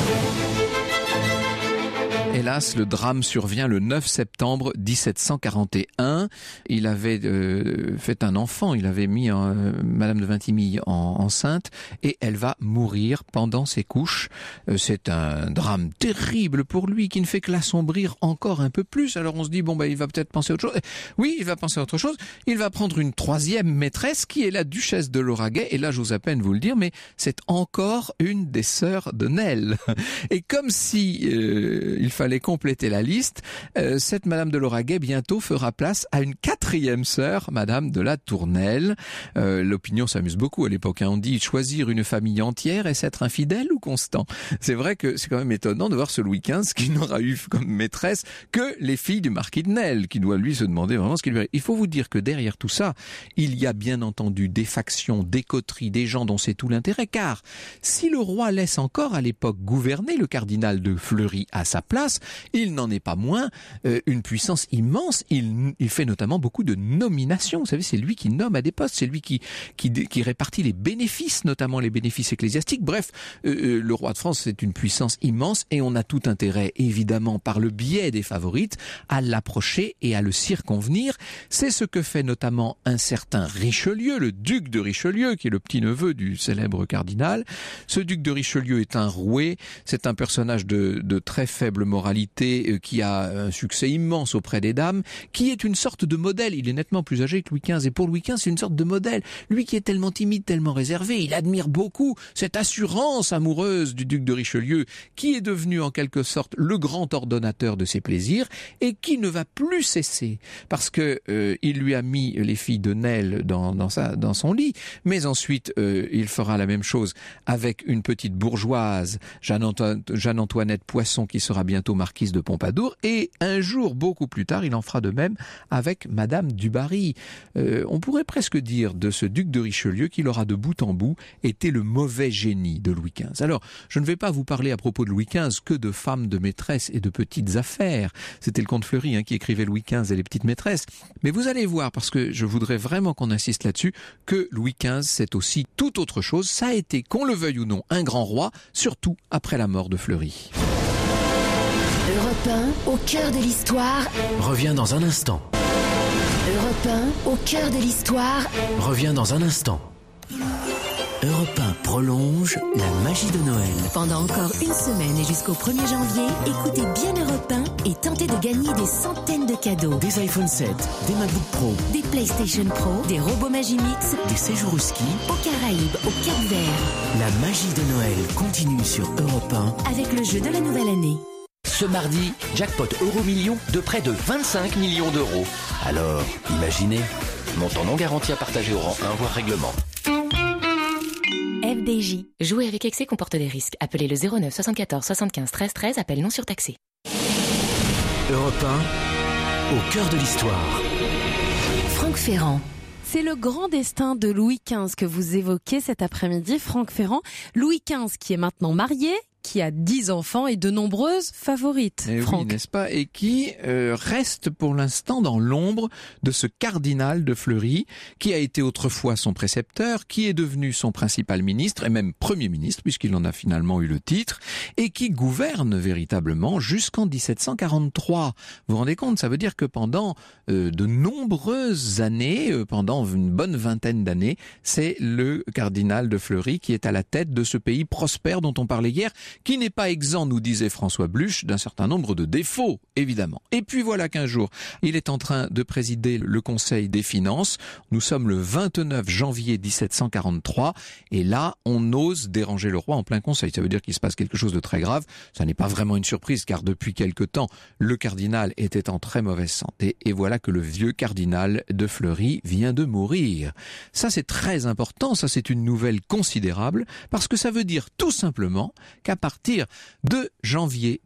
S3: Hélas, le drame survient le 9 septembre 1741. Il avait fait un enfant, il avait mis Madame de Vintimille enceinte et elle va mourir pendant ses couches. C'est un drame terrible pour lui qui ne fait que l'assombrir encore un peu plus. Alors on se dit, il va peut-être penser à autre chose. Oui, il va penser à autre chose. Il va prendre une troisième maîtresse qui est la duchesse de Lauragais. Et là, j'ose à peine vous le dire, mais c'est encore une des sœurs de Nesle. Et comme si il fallait compléter la liste. Cette Madame de Lauragais bientôt fera place à une 4e sœur, Madame de la Tournelle. L'opinion s'amuse beaucoup à l'époque. On dit choisir une famille entière, est-ce être infidèle ou constant? C'est vrai que c'est quand même étonnant de voir ce Louis XV qui n'aura eu comme maîtresse que les filles du marquis de Nesle, qui doit lui se demander vraiment ce qu'il lui arrive. Il faut vous dire que derrière tout ça, il y a bien entendu des factions, des coteries, des gens dont c'est tout l'intérêt, car si le roi laisse encore à l'époque gouverner le cardinal de Fleury à sa place, il n'en est pas moins une puissance immense. Il fait notamment beaucoup de nominations. Vous savez, c'est lui qui nomme à des postes, c'est lui qui répartit les bénéfices, notamment les bénéfices ecclésiastiques. Bref, le roi de France, c'est une puissance immense et on a tout intérêt, évidemment, par le biais des favorites, à l'approcher et à le circonvenir. C'est ce que fait notamment un certain Richelieu, le duc de Richelieu, qui est le petit-neveu du célèbre cardinal. Ce duc de Richelieu est un roué, c'est un personnage de très faible moralité qui a un succès immense auprès des dames, qui est une sorte de modèle. Il est nettement plus âgé que Louis XV et pour Louis XV, c'est une sorte de modèle. Lui qui est tellement timide, tellement réservé, il admire beaucoup cette assurance amoureuse du duc de Richelieu qui est devenu en quelque sorte le grand ordonnateur de ses plaisirs et qui ne va plus cesser parce que il lui a mis les filles de Nesle dans son lit, mais ensuite il fera la même chose avec une petite bourgeoise, Jeanne-Antoinette Poisson, qui sera bientôt marquise de Pompadour, et un jour, beaucoup plus tard, il en fera de même avec Madame du Barry. On pourrait presque dire de ce duc de Richelieu qu'il aura de bout en bout été le mauvais génie de Louis XV. Alors, je ne vais pas vous parler à propos de Louis XV que de femmes de maîtresses et de petites affaires. C'était le comte Fleury qui écrivait Louis XV et les petites maîtresses. Mais vous allez voir, parce que je voudrais vraiment qu'on insiste là-dessus, que Louis XV, c'est aussi tout autre chose. Ça a été, qu'on le veuille ou non, un grand roi, surtout après la mort de Fleury.
S4: Europe 1, au cœur de l'histoire.
S1: Revient dans un instant.
S4: Europe 1, au cœur de l'histoire.
S1: Revient dans un instant. Europe 1 prolonge la magie de Noël.
S4: Pendant encore une semaine et jusqu'au 1er janvier, écoutez bien Europe 1 et tentez de gagner des centaines de cadeaux.
S1: Des iPhone 7, des MacBook Pro,
S4: Des PlayStation Pro, des robots Magimix,
S1: des séjours au ski.
S4: aux Caraïbes, au Cap-Vert.
S1: La magie de Noël continue sur Europe 1.
S4: Avec le jeu de la nouvelle année.
S5: Ce mardi, jackpot Euro-Million de près de 25 millions d'euros. Alors, imaginez, montant non garanti à partager au rang 1 voire règlement.
S6: FDJ. Jouer avec excès comporte des risques. Appelez le 09 74 75 13 13, appel non surtaxé.
S1: Europe 1, au cœur de l'histoire.
S4: Franck Ferrand.
S2: C'est le grand destin de Louis XV que vous évoquez cet après-midi, Franck Ferrand. Louis XV qui est maintenant marié, qui a 10 enfants et de nombreuses favorites.
S3: Oui, n'est-ce pas? Et qui reste pour l'instant dans l'ombre de ce cardinal de Fleury, qui a été autrefois son précepteur, qui est devenu son principal ministre, et même premier ministre, puisqu'il en a finalement eu le titre, et qui gouverne véritablement jusqu'en 1743. Vous vous rendez compte? Ça veut dire que pendant de nombreuses années, pendant une bonne vingtaine d'années, c'est le cardinal de Fleury qui est à la tête de ce pays prospère dont on parlait hier, qui n'est pas exempt, nous disait François Bluch, d'un certain nombre de défauts, évidemment. Et puis voilà qu'un jour, il est en train de présider le Conseil des finances. Nous sommes le 29 janvier 1743, et là, on ose déranger le roi en plein conseil. Ça veut dire qu'il se passe quelque chose de très grave. Ça n'est pas vraiment une surprise, car depuis quelque temps, le cardinal était en très mauvaise santé, et voilà que le vieux cardinal de Fleury vient de mourir. Ça, c'est très important, ça, c'est une nouvelle considérable, parce que ça veut dire tout simplement qu'à partir de janvier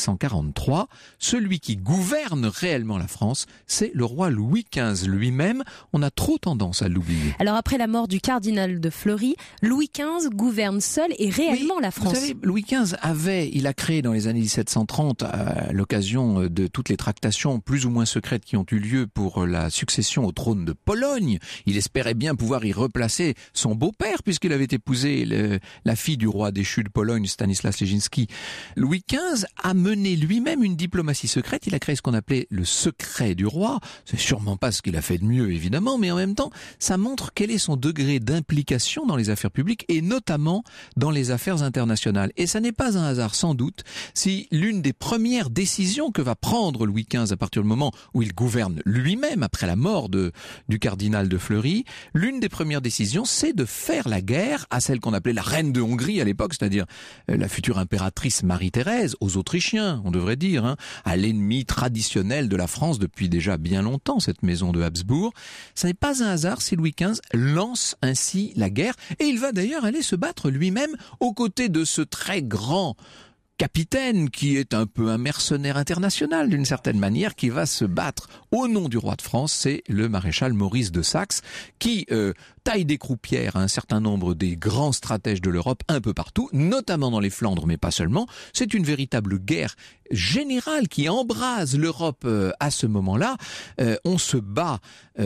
S3: 1743, celui qui gouverne réellement la France, c'est le roi Louis XV lui-même. On a trop tendance à l'oublier.
S2: Alors après la mort du cardinal de Fleury, Louis XV gouverne seul et réellement la France.
S3: Vous savez, Louis XV il a créé dans les années 1730, à l'occasion de toutes les tractations plus ou moins secrètes qui ont eu lieu pour la succession au trône de Pologne, il espérait bien pouvoir y replacer son beau-père, puisqu'il avait épousé la fille du roi déchu de Pologne, Stanislas Leszczynski. Louis XV a mené lui-même une diplomatie secrète. Il a créé ce qu'on appelait le secret du roi. C'est sûrement pas ce qu'il a fait de mieux, évidemment, mais en même temps, ça montre quel est son degré d'implication dans les affaires publiques et notamment dans les affaires internationales. Et ça n'est pas un hasard, sans doute, si l'une des premières décisions que va prendre Louis XV à partir du moment où il gouverne lui-même, après la mort du cardinal de Fleury, l'une des premières décisions, c'est de faire la guerre à celle qu'on appelait la reine de Hongrie à l'époque, c'est-à-dire la future impératrice Marie-Thérèse, aux Autrichiens, on devrait dire, à l'ennemi traditionnel de la France depuis déjà bien longtemps, cette maison de Habsbourg. Ce n'est pas un hasard si Louis XV lance ainsi la guerre, et il va d'ailleurs aller se battre lui-même aux côtés de ce très grand capitaine qui est un peu un mercenaire international d'une certaine manière, qui va se battre au nom du roi de France. C'est le maréchal Maurice de Saxe qui taille des croupières à un certain nombre des grands stratèges de l'Europe un peu partout, notamment dans les Flandres, mais pas seulement. C'est une véritable guerre générale qui embrase l'Europe à ce moment-là. On se bat,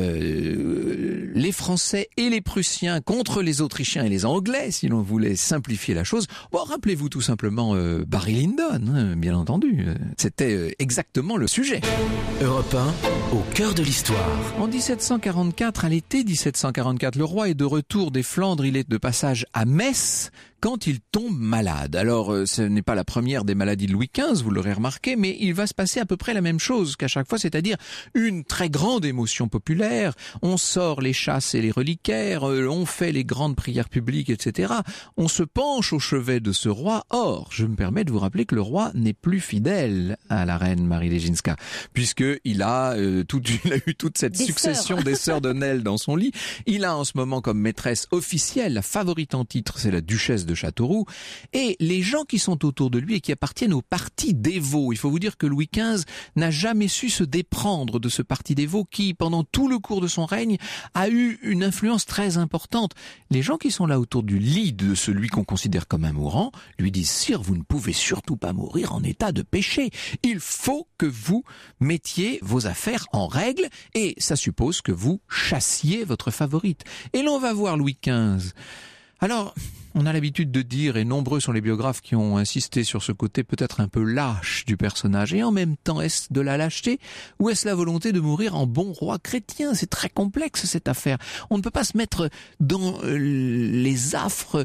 S3: les Français et les Prussiens contre les Autrichiens et les Anglais, si l'on voulait simplifier la chose. Bon, rappelez-vous tout simplement Barry Lyndon, bien entendu. C'était exactement le sujet.
S1: Europe 1, au cœur de l'histoire.
S3: En 1744, à l'été 1744, le roi est de retour des Flandres, il est de passage à Metz quand il tombe malade. Alors, ce n'est pas la première des maladies de Louis XV, vous l'aurez remarqué, mais il va se passer à peu près la même chose qu'à chaque fois, c'est-à-dire une très grande émotion populaire. On sort les chasses et les reliquaires, on fait les grandes prières publiques, etc. On se penche au chevet de ce roi. Or, je me permets de vous rappeler que le roi n'est plus fidèle à la reine Marie Legzinska, puisqu'il a, eu toute cette succession des sœurs de Nesle dans son lit. Il a en ce moment comme maîtresse officielle, la favorite en titre, c'est la duchesse de Châteauroux, et les gens qui sont autour de lui et qui appartiennent au parti dévot. Il faut vous dire que Louis XV n'a jamais su se déprendre de ce parti dévot qui, pendant tout le cours de son règne, a eu une influence très importante. Les gens qui sont là autour du lit de celui qu'on considère comme un mourant lui disent « Sire, vous ne pouvez surtout pas mourir en état de péché. Il faut que vous mettiez vos affaires en règle et ça suppose que vous chassiez votre favorite. » Et l'on va voir Louis XV. Alors, on a l'habitude de dire, et nombreux sont les biographes qui ont insisté sur ce côté peut-être un peu lâche du personnage, et en même temps, est-ce de la lâcheté ou est-ce la volonté de mourir en bon roi chrétien? C'est très complexe cette affaire. On ne peut pas se mettre dans les affres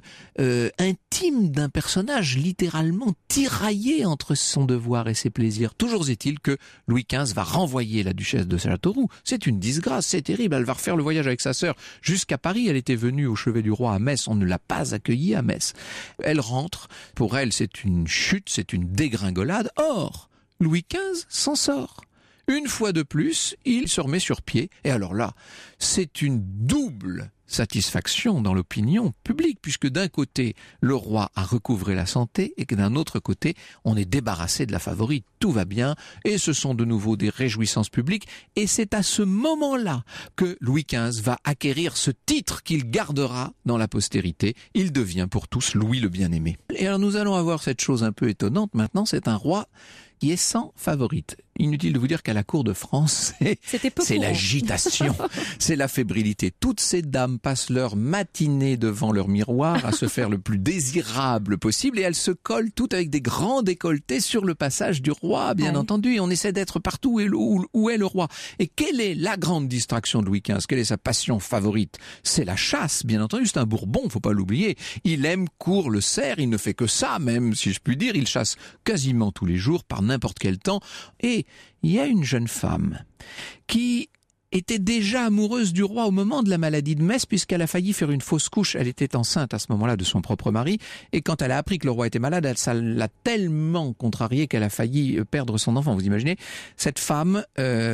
S3: intimes d'un personnage littéralement tiraillé entre son devoir et ses plaisirs. Toujours est-il que Louis XV va renvoyer la duchesse de Châteauroux. C'est une disgrâce, c'est terrible. Elle va refaire le voyage avec sa sœur jusqu'à Paris. Elle était venue au chevet du roi à Metz, on ne l'a pas accueillie à Metz. Elle rentre, pour elle c'est une chute, c'est une dégringolade. Or, Louis XV s'en sort. Une fois de plus, il se remet sur pied. Et alors là, c'est une double satisfaction dans l'opinion publique, puisque d'un côté, le roi a recouvré la santé et que d'un autre côté, on est débarrassé de la favorite. Tout va bien et ce sont de nouveau des réjouissances publiques. Et c'est à ce moment-là que Louis XV va acquérir ce titre qu'il gardera dans la postérité. Il devient pour tous Louis le Bien-Aimé. Et alors nous allons avoir cette chose un peu étonnante maintenant, c'est un roi qui est sans favorite. Inutile de vous dire qu'à la cour de France, c'est l'agitation, c'est la fébrilité. Toutes ces dames passent leur matinée devant leur miroir à se faire le plus désirable possible et elles se collent toutes avec des grands décolletés sur le passage du roi, bien entendu, et on essaie d'être partout où est le roi. Et quelle est la grande distraction de Louis XV? Quelle est sa passion favorite? C'est la chasse, bien entendu, c'est un Bourbon, faut pas l'oublier. Il aime court le cerf, il ne fait que ça, même si je puis dire, il chasse quasiment tous les jours, par n'importe quel temps, et il y a une jeune femme qui était déjà amoureuse du roi au moment de la maladie de Metz, puisqu'elle a failli faire une fausse couche. Elle était enceinte à ce moment-là de son propre mari, et quand elle a appris que le roi était malade, ça l'a tellement contrariée qu'elle a failli perdre son enfant. Vous imaginez? Cette femme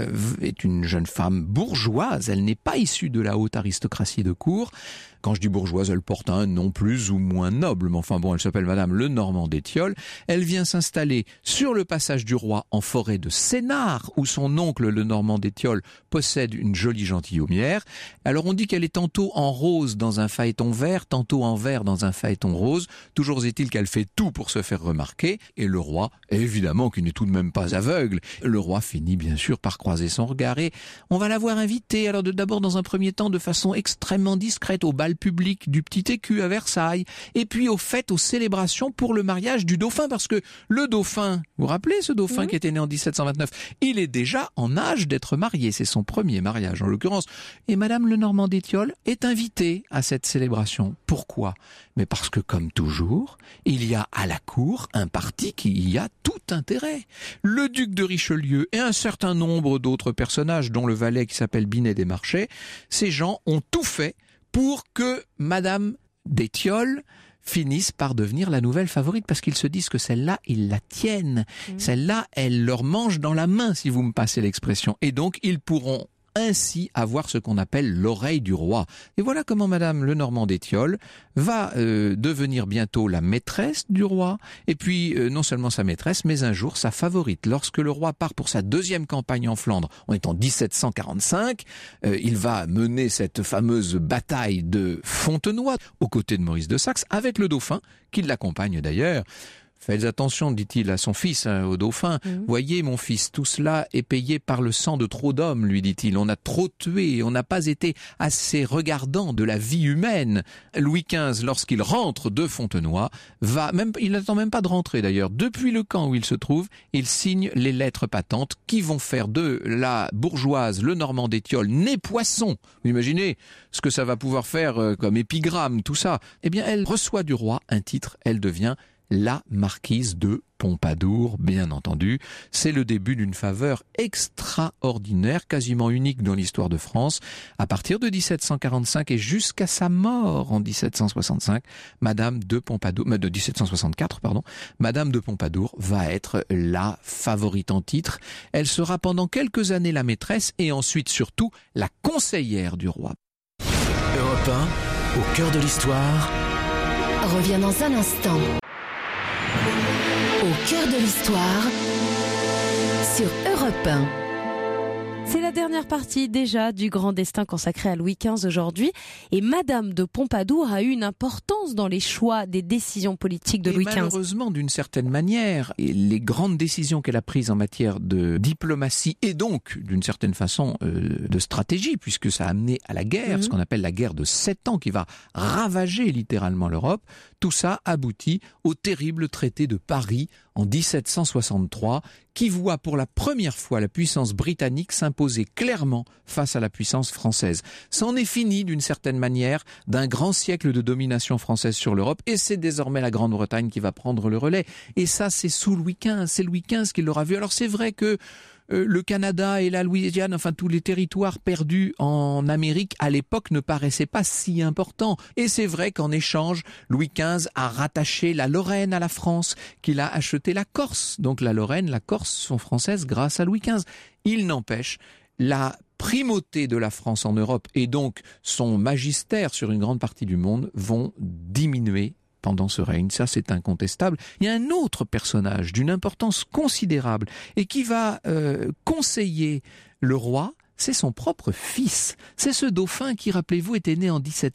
S3: est une jeune femme bourgeoise, elle n'est pas issue de la haute aristocratie de cour. Quand je dis bourgeoise, elle porte un nom plus ou moins noble, mais enfin bon, elle s'appelle Madame Lenormand d'Étiolles. Elle vient s'installer sur le passage du roi en forêt de Sénart, où son oncle Lenormand d'Étiolles possède une jolie gentilhommière. Alors on dit qu'elle est tantôt en rose dans un phaéton vert, tantôt en vert dans un phaéton rose. Toujours est-il qu'elle fait tout pour se faire remarquer, et le roi, évidemment qui n'est tout de même pas aveugle, le roi finit bien sûr par croiser son regard, et on va la voir invitée, alors d'abord dans un premier temps de façon extrêmement discrète au bal public du Petit Écu à Versailles, et puis aux fêtes, aux célébrations pour le mariage du dauphin, parce que le dauphin, vous vous rappelez ce dauphin qui était né en 1729, il est déjà en âge d'être marié, c'est son premier mariage en l'occurrence, et Madame Lenormand d'Étiolles est invitée à cette célébration. Pourquoi? Mais parce que comme toujours, il y a à la cour un parti qui y a tout intérêt. Le duc de Richelieu et un certain nombre d'autres personnages, dont le valet qui s'appelle Binet des Marchais, ces gens ont tout fait pour que Madame d'Étiolles finissent par devenir la nouvelle favorite parce qu'ils se disent que celle-là, ils la tiennent. Celle-là, elle leur mange dans la main, si vous me passez l'expression. Et donc, ils pourront ainsi avoir ce qu'on appelle l'oreille du roi. Et voilà comment Madame Lenormand d'Étiolles va devenir bientôt la maîtresse du roi, et puis non seulement sa maîtresse, mais un jour sa favorite. Lorsque le roi part pour sa deuxième campagne en Flandre, on est en 1745, il va mener cette fameuse bataille de Fontenoy, aux côtés de Maurice de Saxe, avec le dauphin, qui l'accompagne d'ailleurs. Faites attention, dit-il à son fils, au dauphin. Voyez, mon fils, tout cela est payé par le sang de trop d'hommes, lui dit-il. On a trop tué, on n'a pas été assez regardant de la vie humaine. Louis XV, lorsqu'il rentre de Fontenoy, il n'attend même pas de rentrer d'ailleurs. Depuis le camp où il se trouve, il signe les lettres patentes qui vont faire de la bourgeoise Lenormand d'Étiolles née poisson. Vous imaginez ce que ça va pouvoir faire comme épigramme, tout ça. Eh bien, elle reçoit du roi un titre, elle devient la marquise de Pompadour, bien entendu. C'est le début d'une faveur extraordinaire, quasiment unique dans l'histoire de France. À partir de 1745 et jusqu'à sa mort en 1765, Madame de Pompadour, de 1764, pardon, Madame de Pompadour va être la favorite en titre. Elle sera pendant quelques années la maîtresse et ensuite surtout la conseillère du roi.
S1: Europe 1, au cœur de l'histoire.
S4: Revient dans un instant. Au cœur de l'histoire, sur Europe 1.
S2: C'est la dernière partie déjà du grand destin consacré à Louis XV aujourd'hui. Et Madame de Pompadour a eu une importance dans les choix des décisions politiques de Louis XV.
S3: Malheureusement, d'une certaine manière, les grandes décisions qu'elle a prises en matière de diplomatie et donc, d'une certaine façon, de stratégie, puisque ça a amené à la guerre, ce qu'on appelle la guerre de 7 ans qui va ravager littéralement l'Europe, tout ça aboutit au terrible traité de Paris en 1763 qui voit pour la première fois la puissance britannique s'imposer clairement face à la puissance française. C'en est fini d'une certaine manière d'un grand siècle de domination française sur l'Europe et c'est désormais la Grande-Bretagne qui va prendre le relais. Et ça, c'est sous Louis XV, c'est Louis XV qui l'aura vu. Alors c'est vrai que le Canada et la Louisiane, enfin tous les territoires perdus en Amérique à l'époque ne paraissaient pas si importants. Et c'est vrai qu'en échange, Louis XV a rattaché la Lorraine à la France, qu'il a acheté la Corse. Donc la Lorraine, la Corse sont françaises grâce à Louis XV. Il n'empêche, la primauté de la France en Europe et donc son magistère sur une grande partie du monde vont diminuer pendant ce règne, ça c'est incontestable. Il y a un autre personnage d'une importance considérable et qui va conseiller le roi, c'est son propre fils. C'est ce dauphin qui, rappelez-vous, était né en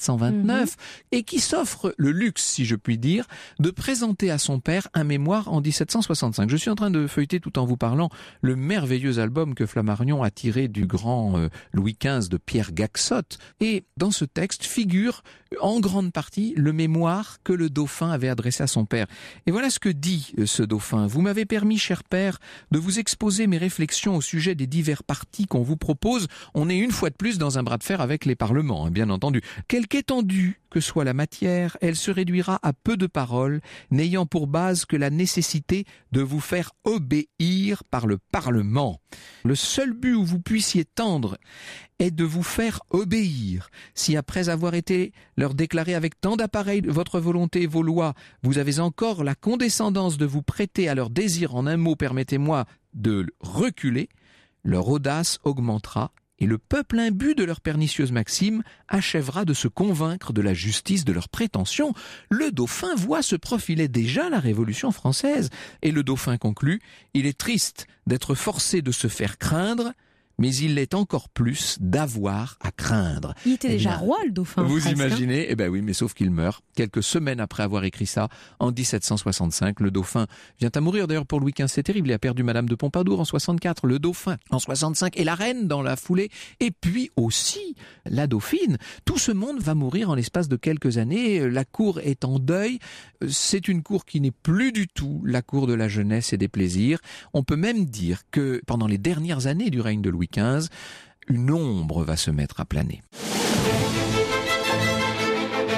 S3: 1729 et qui s'offre le luxe, si je puis dire, de présenter à son père un mémoire en 1765. Je suis en train de feuilleter tout en vous parlant le merveilleux album que Flammarion a tiré du grand Louis XV de Pierre Gaxotte. Et dans ce texte figure en grande partie le mémoire que le dauphin avait adressé à son père. Et voilà ce que dit ce dauphin. « Vous m'avez permis, cher père, de vous exposer mes réflexions au sujet des divers partis qu'on vous propose. On est une fois de plus dans un bras de fer avec les parlements, bien entendu. Quelque étendue que soit la matière, elle se réduira à peu de paroles, n'ayant pour base que la nécessité de vous faire obéir par le Parlement. Le seul but où vous puissiez tendre est de vous faire obéir. Si après avoir été leur déclarer avec tant d'appareil votre volonté et vos lois, vous avez encore la condescendance de vous prêter à leur désir, en un mot, permettez-moi de reculer, leur audace augmentera et le peuple imbu de leur pernicieuse maxime achèvera de se convaincre de la justice de leurs prétentions. Le dauphin voit se profiler déjà la Révolution française. Et le dauphin conclut, il est triste d'être forcé de se faire craindre, mais il l'est encore plus d'avoir à craindre.
S2: Il était déjà roi, le dauphin.
S3: Vous
S2: presque,
S3: imaginez? Eh ben oui, mais sauf qu'il meurt. Quelques semaines après avoir écrit ça, en 1765, le dauphin vient à mourir. D'ailleurs, pour Louis XV, c'est terrible. Il a perdu Madame de Pompadour en 64, le dauphin en 65, et la reine dans la foulée. Et puis aussi, la dauphine. Tout ce monde va mourir en l'espace de quelques années. La cour est en deuil. C'est une cour qui n'est plus du tout la cour de la jeunesse et des plaisirs. On peut même dire que pendant les dernières années du règne de Louis XV, une ombre va se mettre à planer.
S2: Et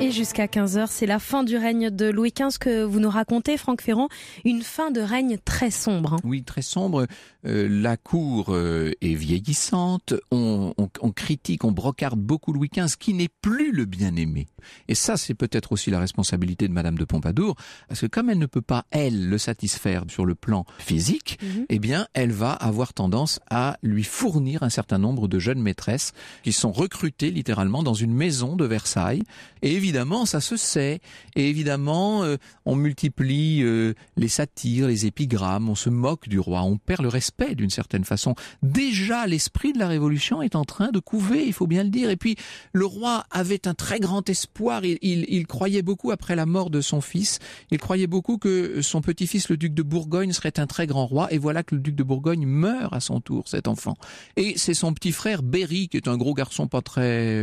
S2: janvier jusqu'à 15h. C'est la fin du règne de Louis XV que vous nous racontez, Franck Ferrand. Une fin de règne très sombre.
S3: Oui, très sombre. La cour est vieillissante. On critique, on brocarde beaucoup Louis XV, qui n'est plus le bien-aimé. Et ça, c'est peut-être aussi la responsabilité de Madame de Pompadour, parce que comme elle ne peut pas, elle, le satisfaire sur le plan physique, eh bien, elle va avoir tendance à lui fournir un certain nombre de jeunes maîtresses qui sont recrutées littéralement dans une maison de Versailles. Et évidemment, ça se sait. Et évidemment, on multiplie les satires, les épigrammes, on se moque du roi, on perd le respect d'une certaine façon. Déjà, l'esprit de la Révolution est en train de couver, il faut bien le dire. Et puis, le roi avait un très grand espoir. Il croyait beaucoup, après la mort de son fils, il croyait beaucoup que son petit-fils, le duc de Bourgogne, serait un très grand roi. Et voilà que le duc de Bourgogne meurt à son tour, cet enfant. Et c'est son petit frère Berry, qui est un gros garçon pas très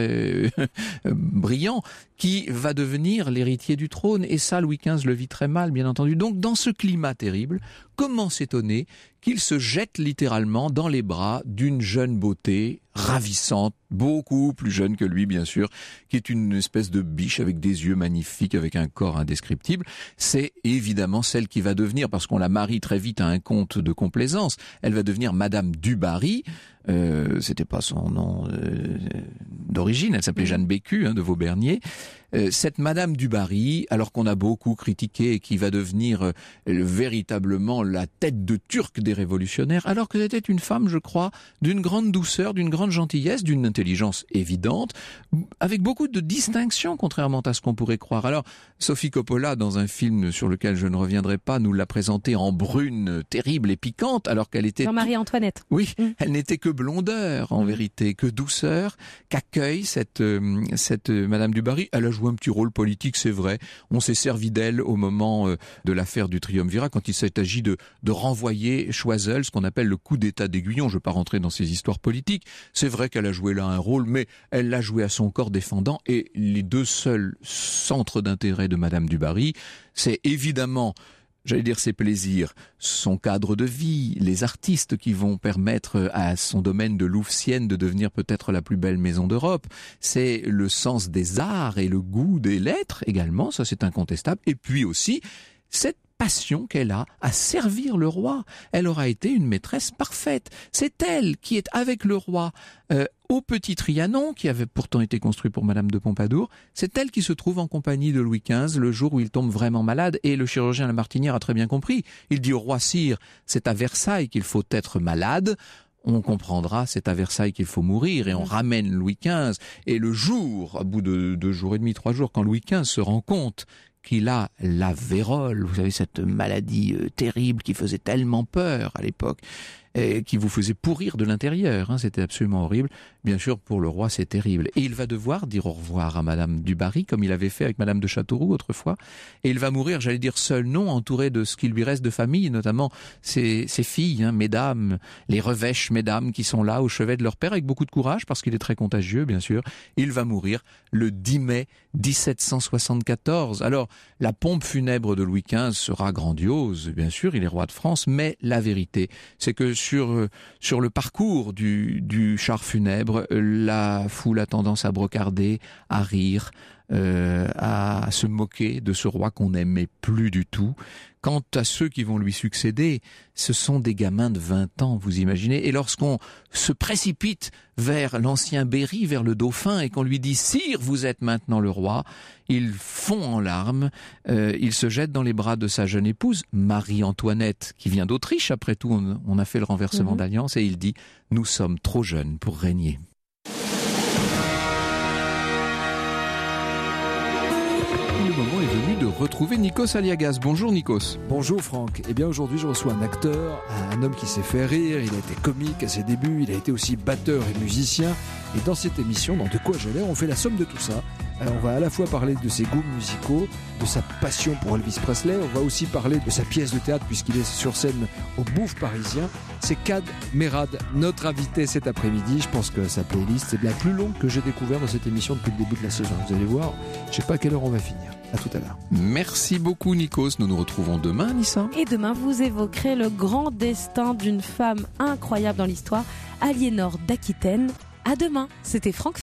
S3: brillant, qui va devenir l'héritier du trône. Et ça, Louis XV le vit très mal, bien entendu. Donc, dans ce climat terrible, comment s'étonner qu'il se jette littéralement dans les bras d'une jeune beauté ravissante, beaucoup plus jeune que lui, bien sûr, qui est une espèce de biche avec des yeux magnifiques, avec un corps indescriptible. C'est évidemment celle qui va devenir, parce qu'on la marie très vite à un comte de complaisance, elle va devenir Madame du Barry. C'était pas son nom d'origine, elle s'appelait Jeanne Bécu, de Vaubernier. Cette Madame du Barry, alors qu'on a beaucoup critiqué et qui va devenir véritablement la tête de turc des révolutionnaires, alors que c'était une femme, je crois, d'une grande douceur, d'une grande gentillesse, d'une intelligence évidente, avec beaucoup de distinction, contrairement à ce qu'on pourrait croire. Alors, Sophie Coppola, dans un film sur lequel je ne reviendrai pas, nous l'a présentée en brune, terrible et piquante, alors qu'elle était...
S2: Jean-Marie-Antoinette.
S3: Oui, elle n'était que blondeur, en vérité, que douceur, qu'accueille cette Madame du Barry. Elle a joué un petit rôle politique, c'est vrai. On s'est servi d'elle au moment de l'affaire du triumvirat, quand il s'est agi de renvoyer Choiseul, ce qu'on appelle le coup d'état d'Aiguillon. Je ne vais pas rentrer dans ces histoires politiques. C'est vrai qu'elle a joué là un rôle, mais elle l'a joué à son corps défendant. Et les deux seuls centres d'intérêt de Madame du Barry, c'est évidemment... J'allais dire ses plaisirs, son cadre de vie, les artistes qui vont permettre à son domaine de Louvcienne de devenir peut-être la plus belle maison d'Europe. C'est le sens des arts et le goût des lettres également, ça c'est incontestable. Et puis aussi, cette passion qu'elle a à servir le roi. Elle aura été une maîtresse parfaite. C'est elle qui est avec le roi au Petit Trianon, qui avait pourtant été construit pour Madame de Pompadour. C'est elle qui se trouve en compagnie de Louis XV le jour où il tombe vraiment malade. Et le chirurgien Lamartinière a très bien compris. Il dit au roi: sire, c'est à Versailles qu'il faut être malade. On comprendra, c'est à Versailles qu'il faut mourir, et on ramène Louis XV. Et le jour, à bout de 2 jours et demi, 3 jours, quand Louis XV se rend compte qu'il a la vérole, vous savez, cette maladie terrible qui faisait tellement peur à l'époque, et qui vous faisait pourrir de l'intérieur, c'était absolument horrible. Bien sûr, pour le roi, c'est terrible. Et il va devoir dire au revoir à Madame du Barry, comme il avait fait avec Madame de Châteauroux autrefois. Et il va mourir, j'allais dire seul, non, entouré de ce qui lui reste de famille, notamment ses filles, mesdames, les revêches mesdames qui sont là au chevet de leur père, avec beaucoup de courage, parce qu'il est très contagieux, bien sûr. Il va mourir le 10 mai 1774. Alors, la pompe funèbre de Louis XV sera grandiose, bien sûr, il est roi de France, mais la vérité, c'est que sur le parcours du char funèbre, la foule a tendance à brocarder, à rire, à se moquer de ce roi qu'on n'aimait plus du tout. Quant à ceux qui vont lui succéder, ce sont des gamins de 20 ans, vous imaginez. Et lorsqu'on se précipite vers l'ancien Berry, vers le dauphin, et qu'on lui dit « Sire, vous êtes maintenant le roi », il fond en larmes, il se jette dans les bras de sa jeune épouse, Marie-Antoinette, qui vient d'Autriche, après tout, on a fait le renversement d'alliance, et il dit « Nous sommes trop jeunes pour régner ». Le moment est venu de retrouver Nikos Aliagas. Bonjour Nikos.
S7: Bonjour Franck. Eh bien aujourd'hui je reçois un acteur, un homme qui s'est fait rire, il a été comique à ses débuts, il a été aussi batteur et musicien. Et dans cette émission, dans De quoi j'ai l'air, on fait la somme de tout ça. Alors, on va à la fois parler de ses goûts musicaux, de sa passion pour Elvis Presley, on va aussi parler de sa pièce de théâtre puisqu'il est sur scène au Bouffe parisien. C'est Kad Merad, notre invité cet après-midi. Je pense que sa playlist, c'est de la plus longue que j'ai découvert dans cette émission depuis le début de la saison. Vous allez voir, je sais pas à quelle heure on va finir. À tout à l'heure.
S3: Merci beaucoup Nikos, nous nous retrouvons demain, Nissa.
S2: Et demain, vous évoquerez le grand destin d'une femme incroyable dans l'histoire, Aliénor d'Aquitaine. À demain, c'était Franck.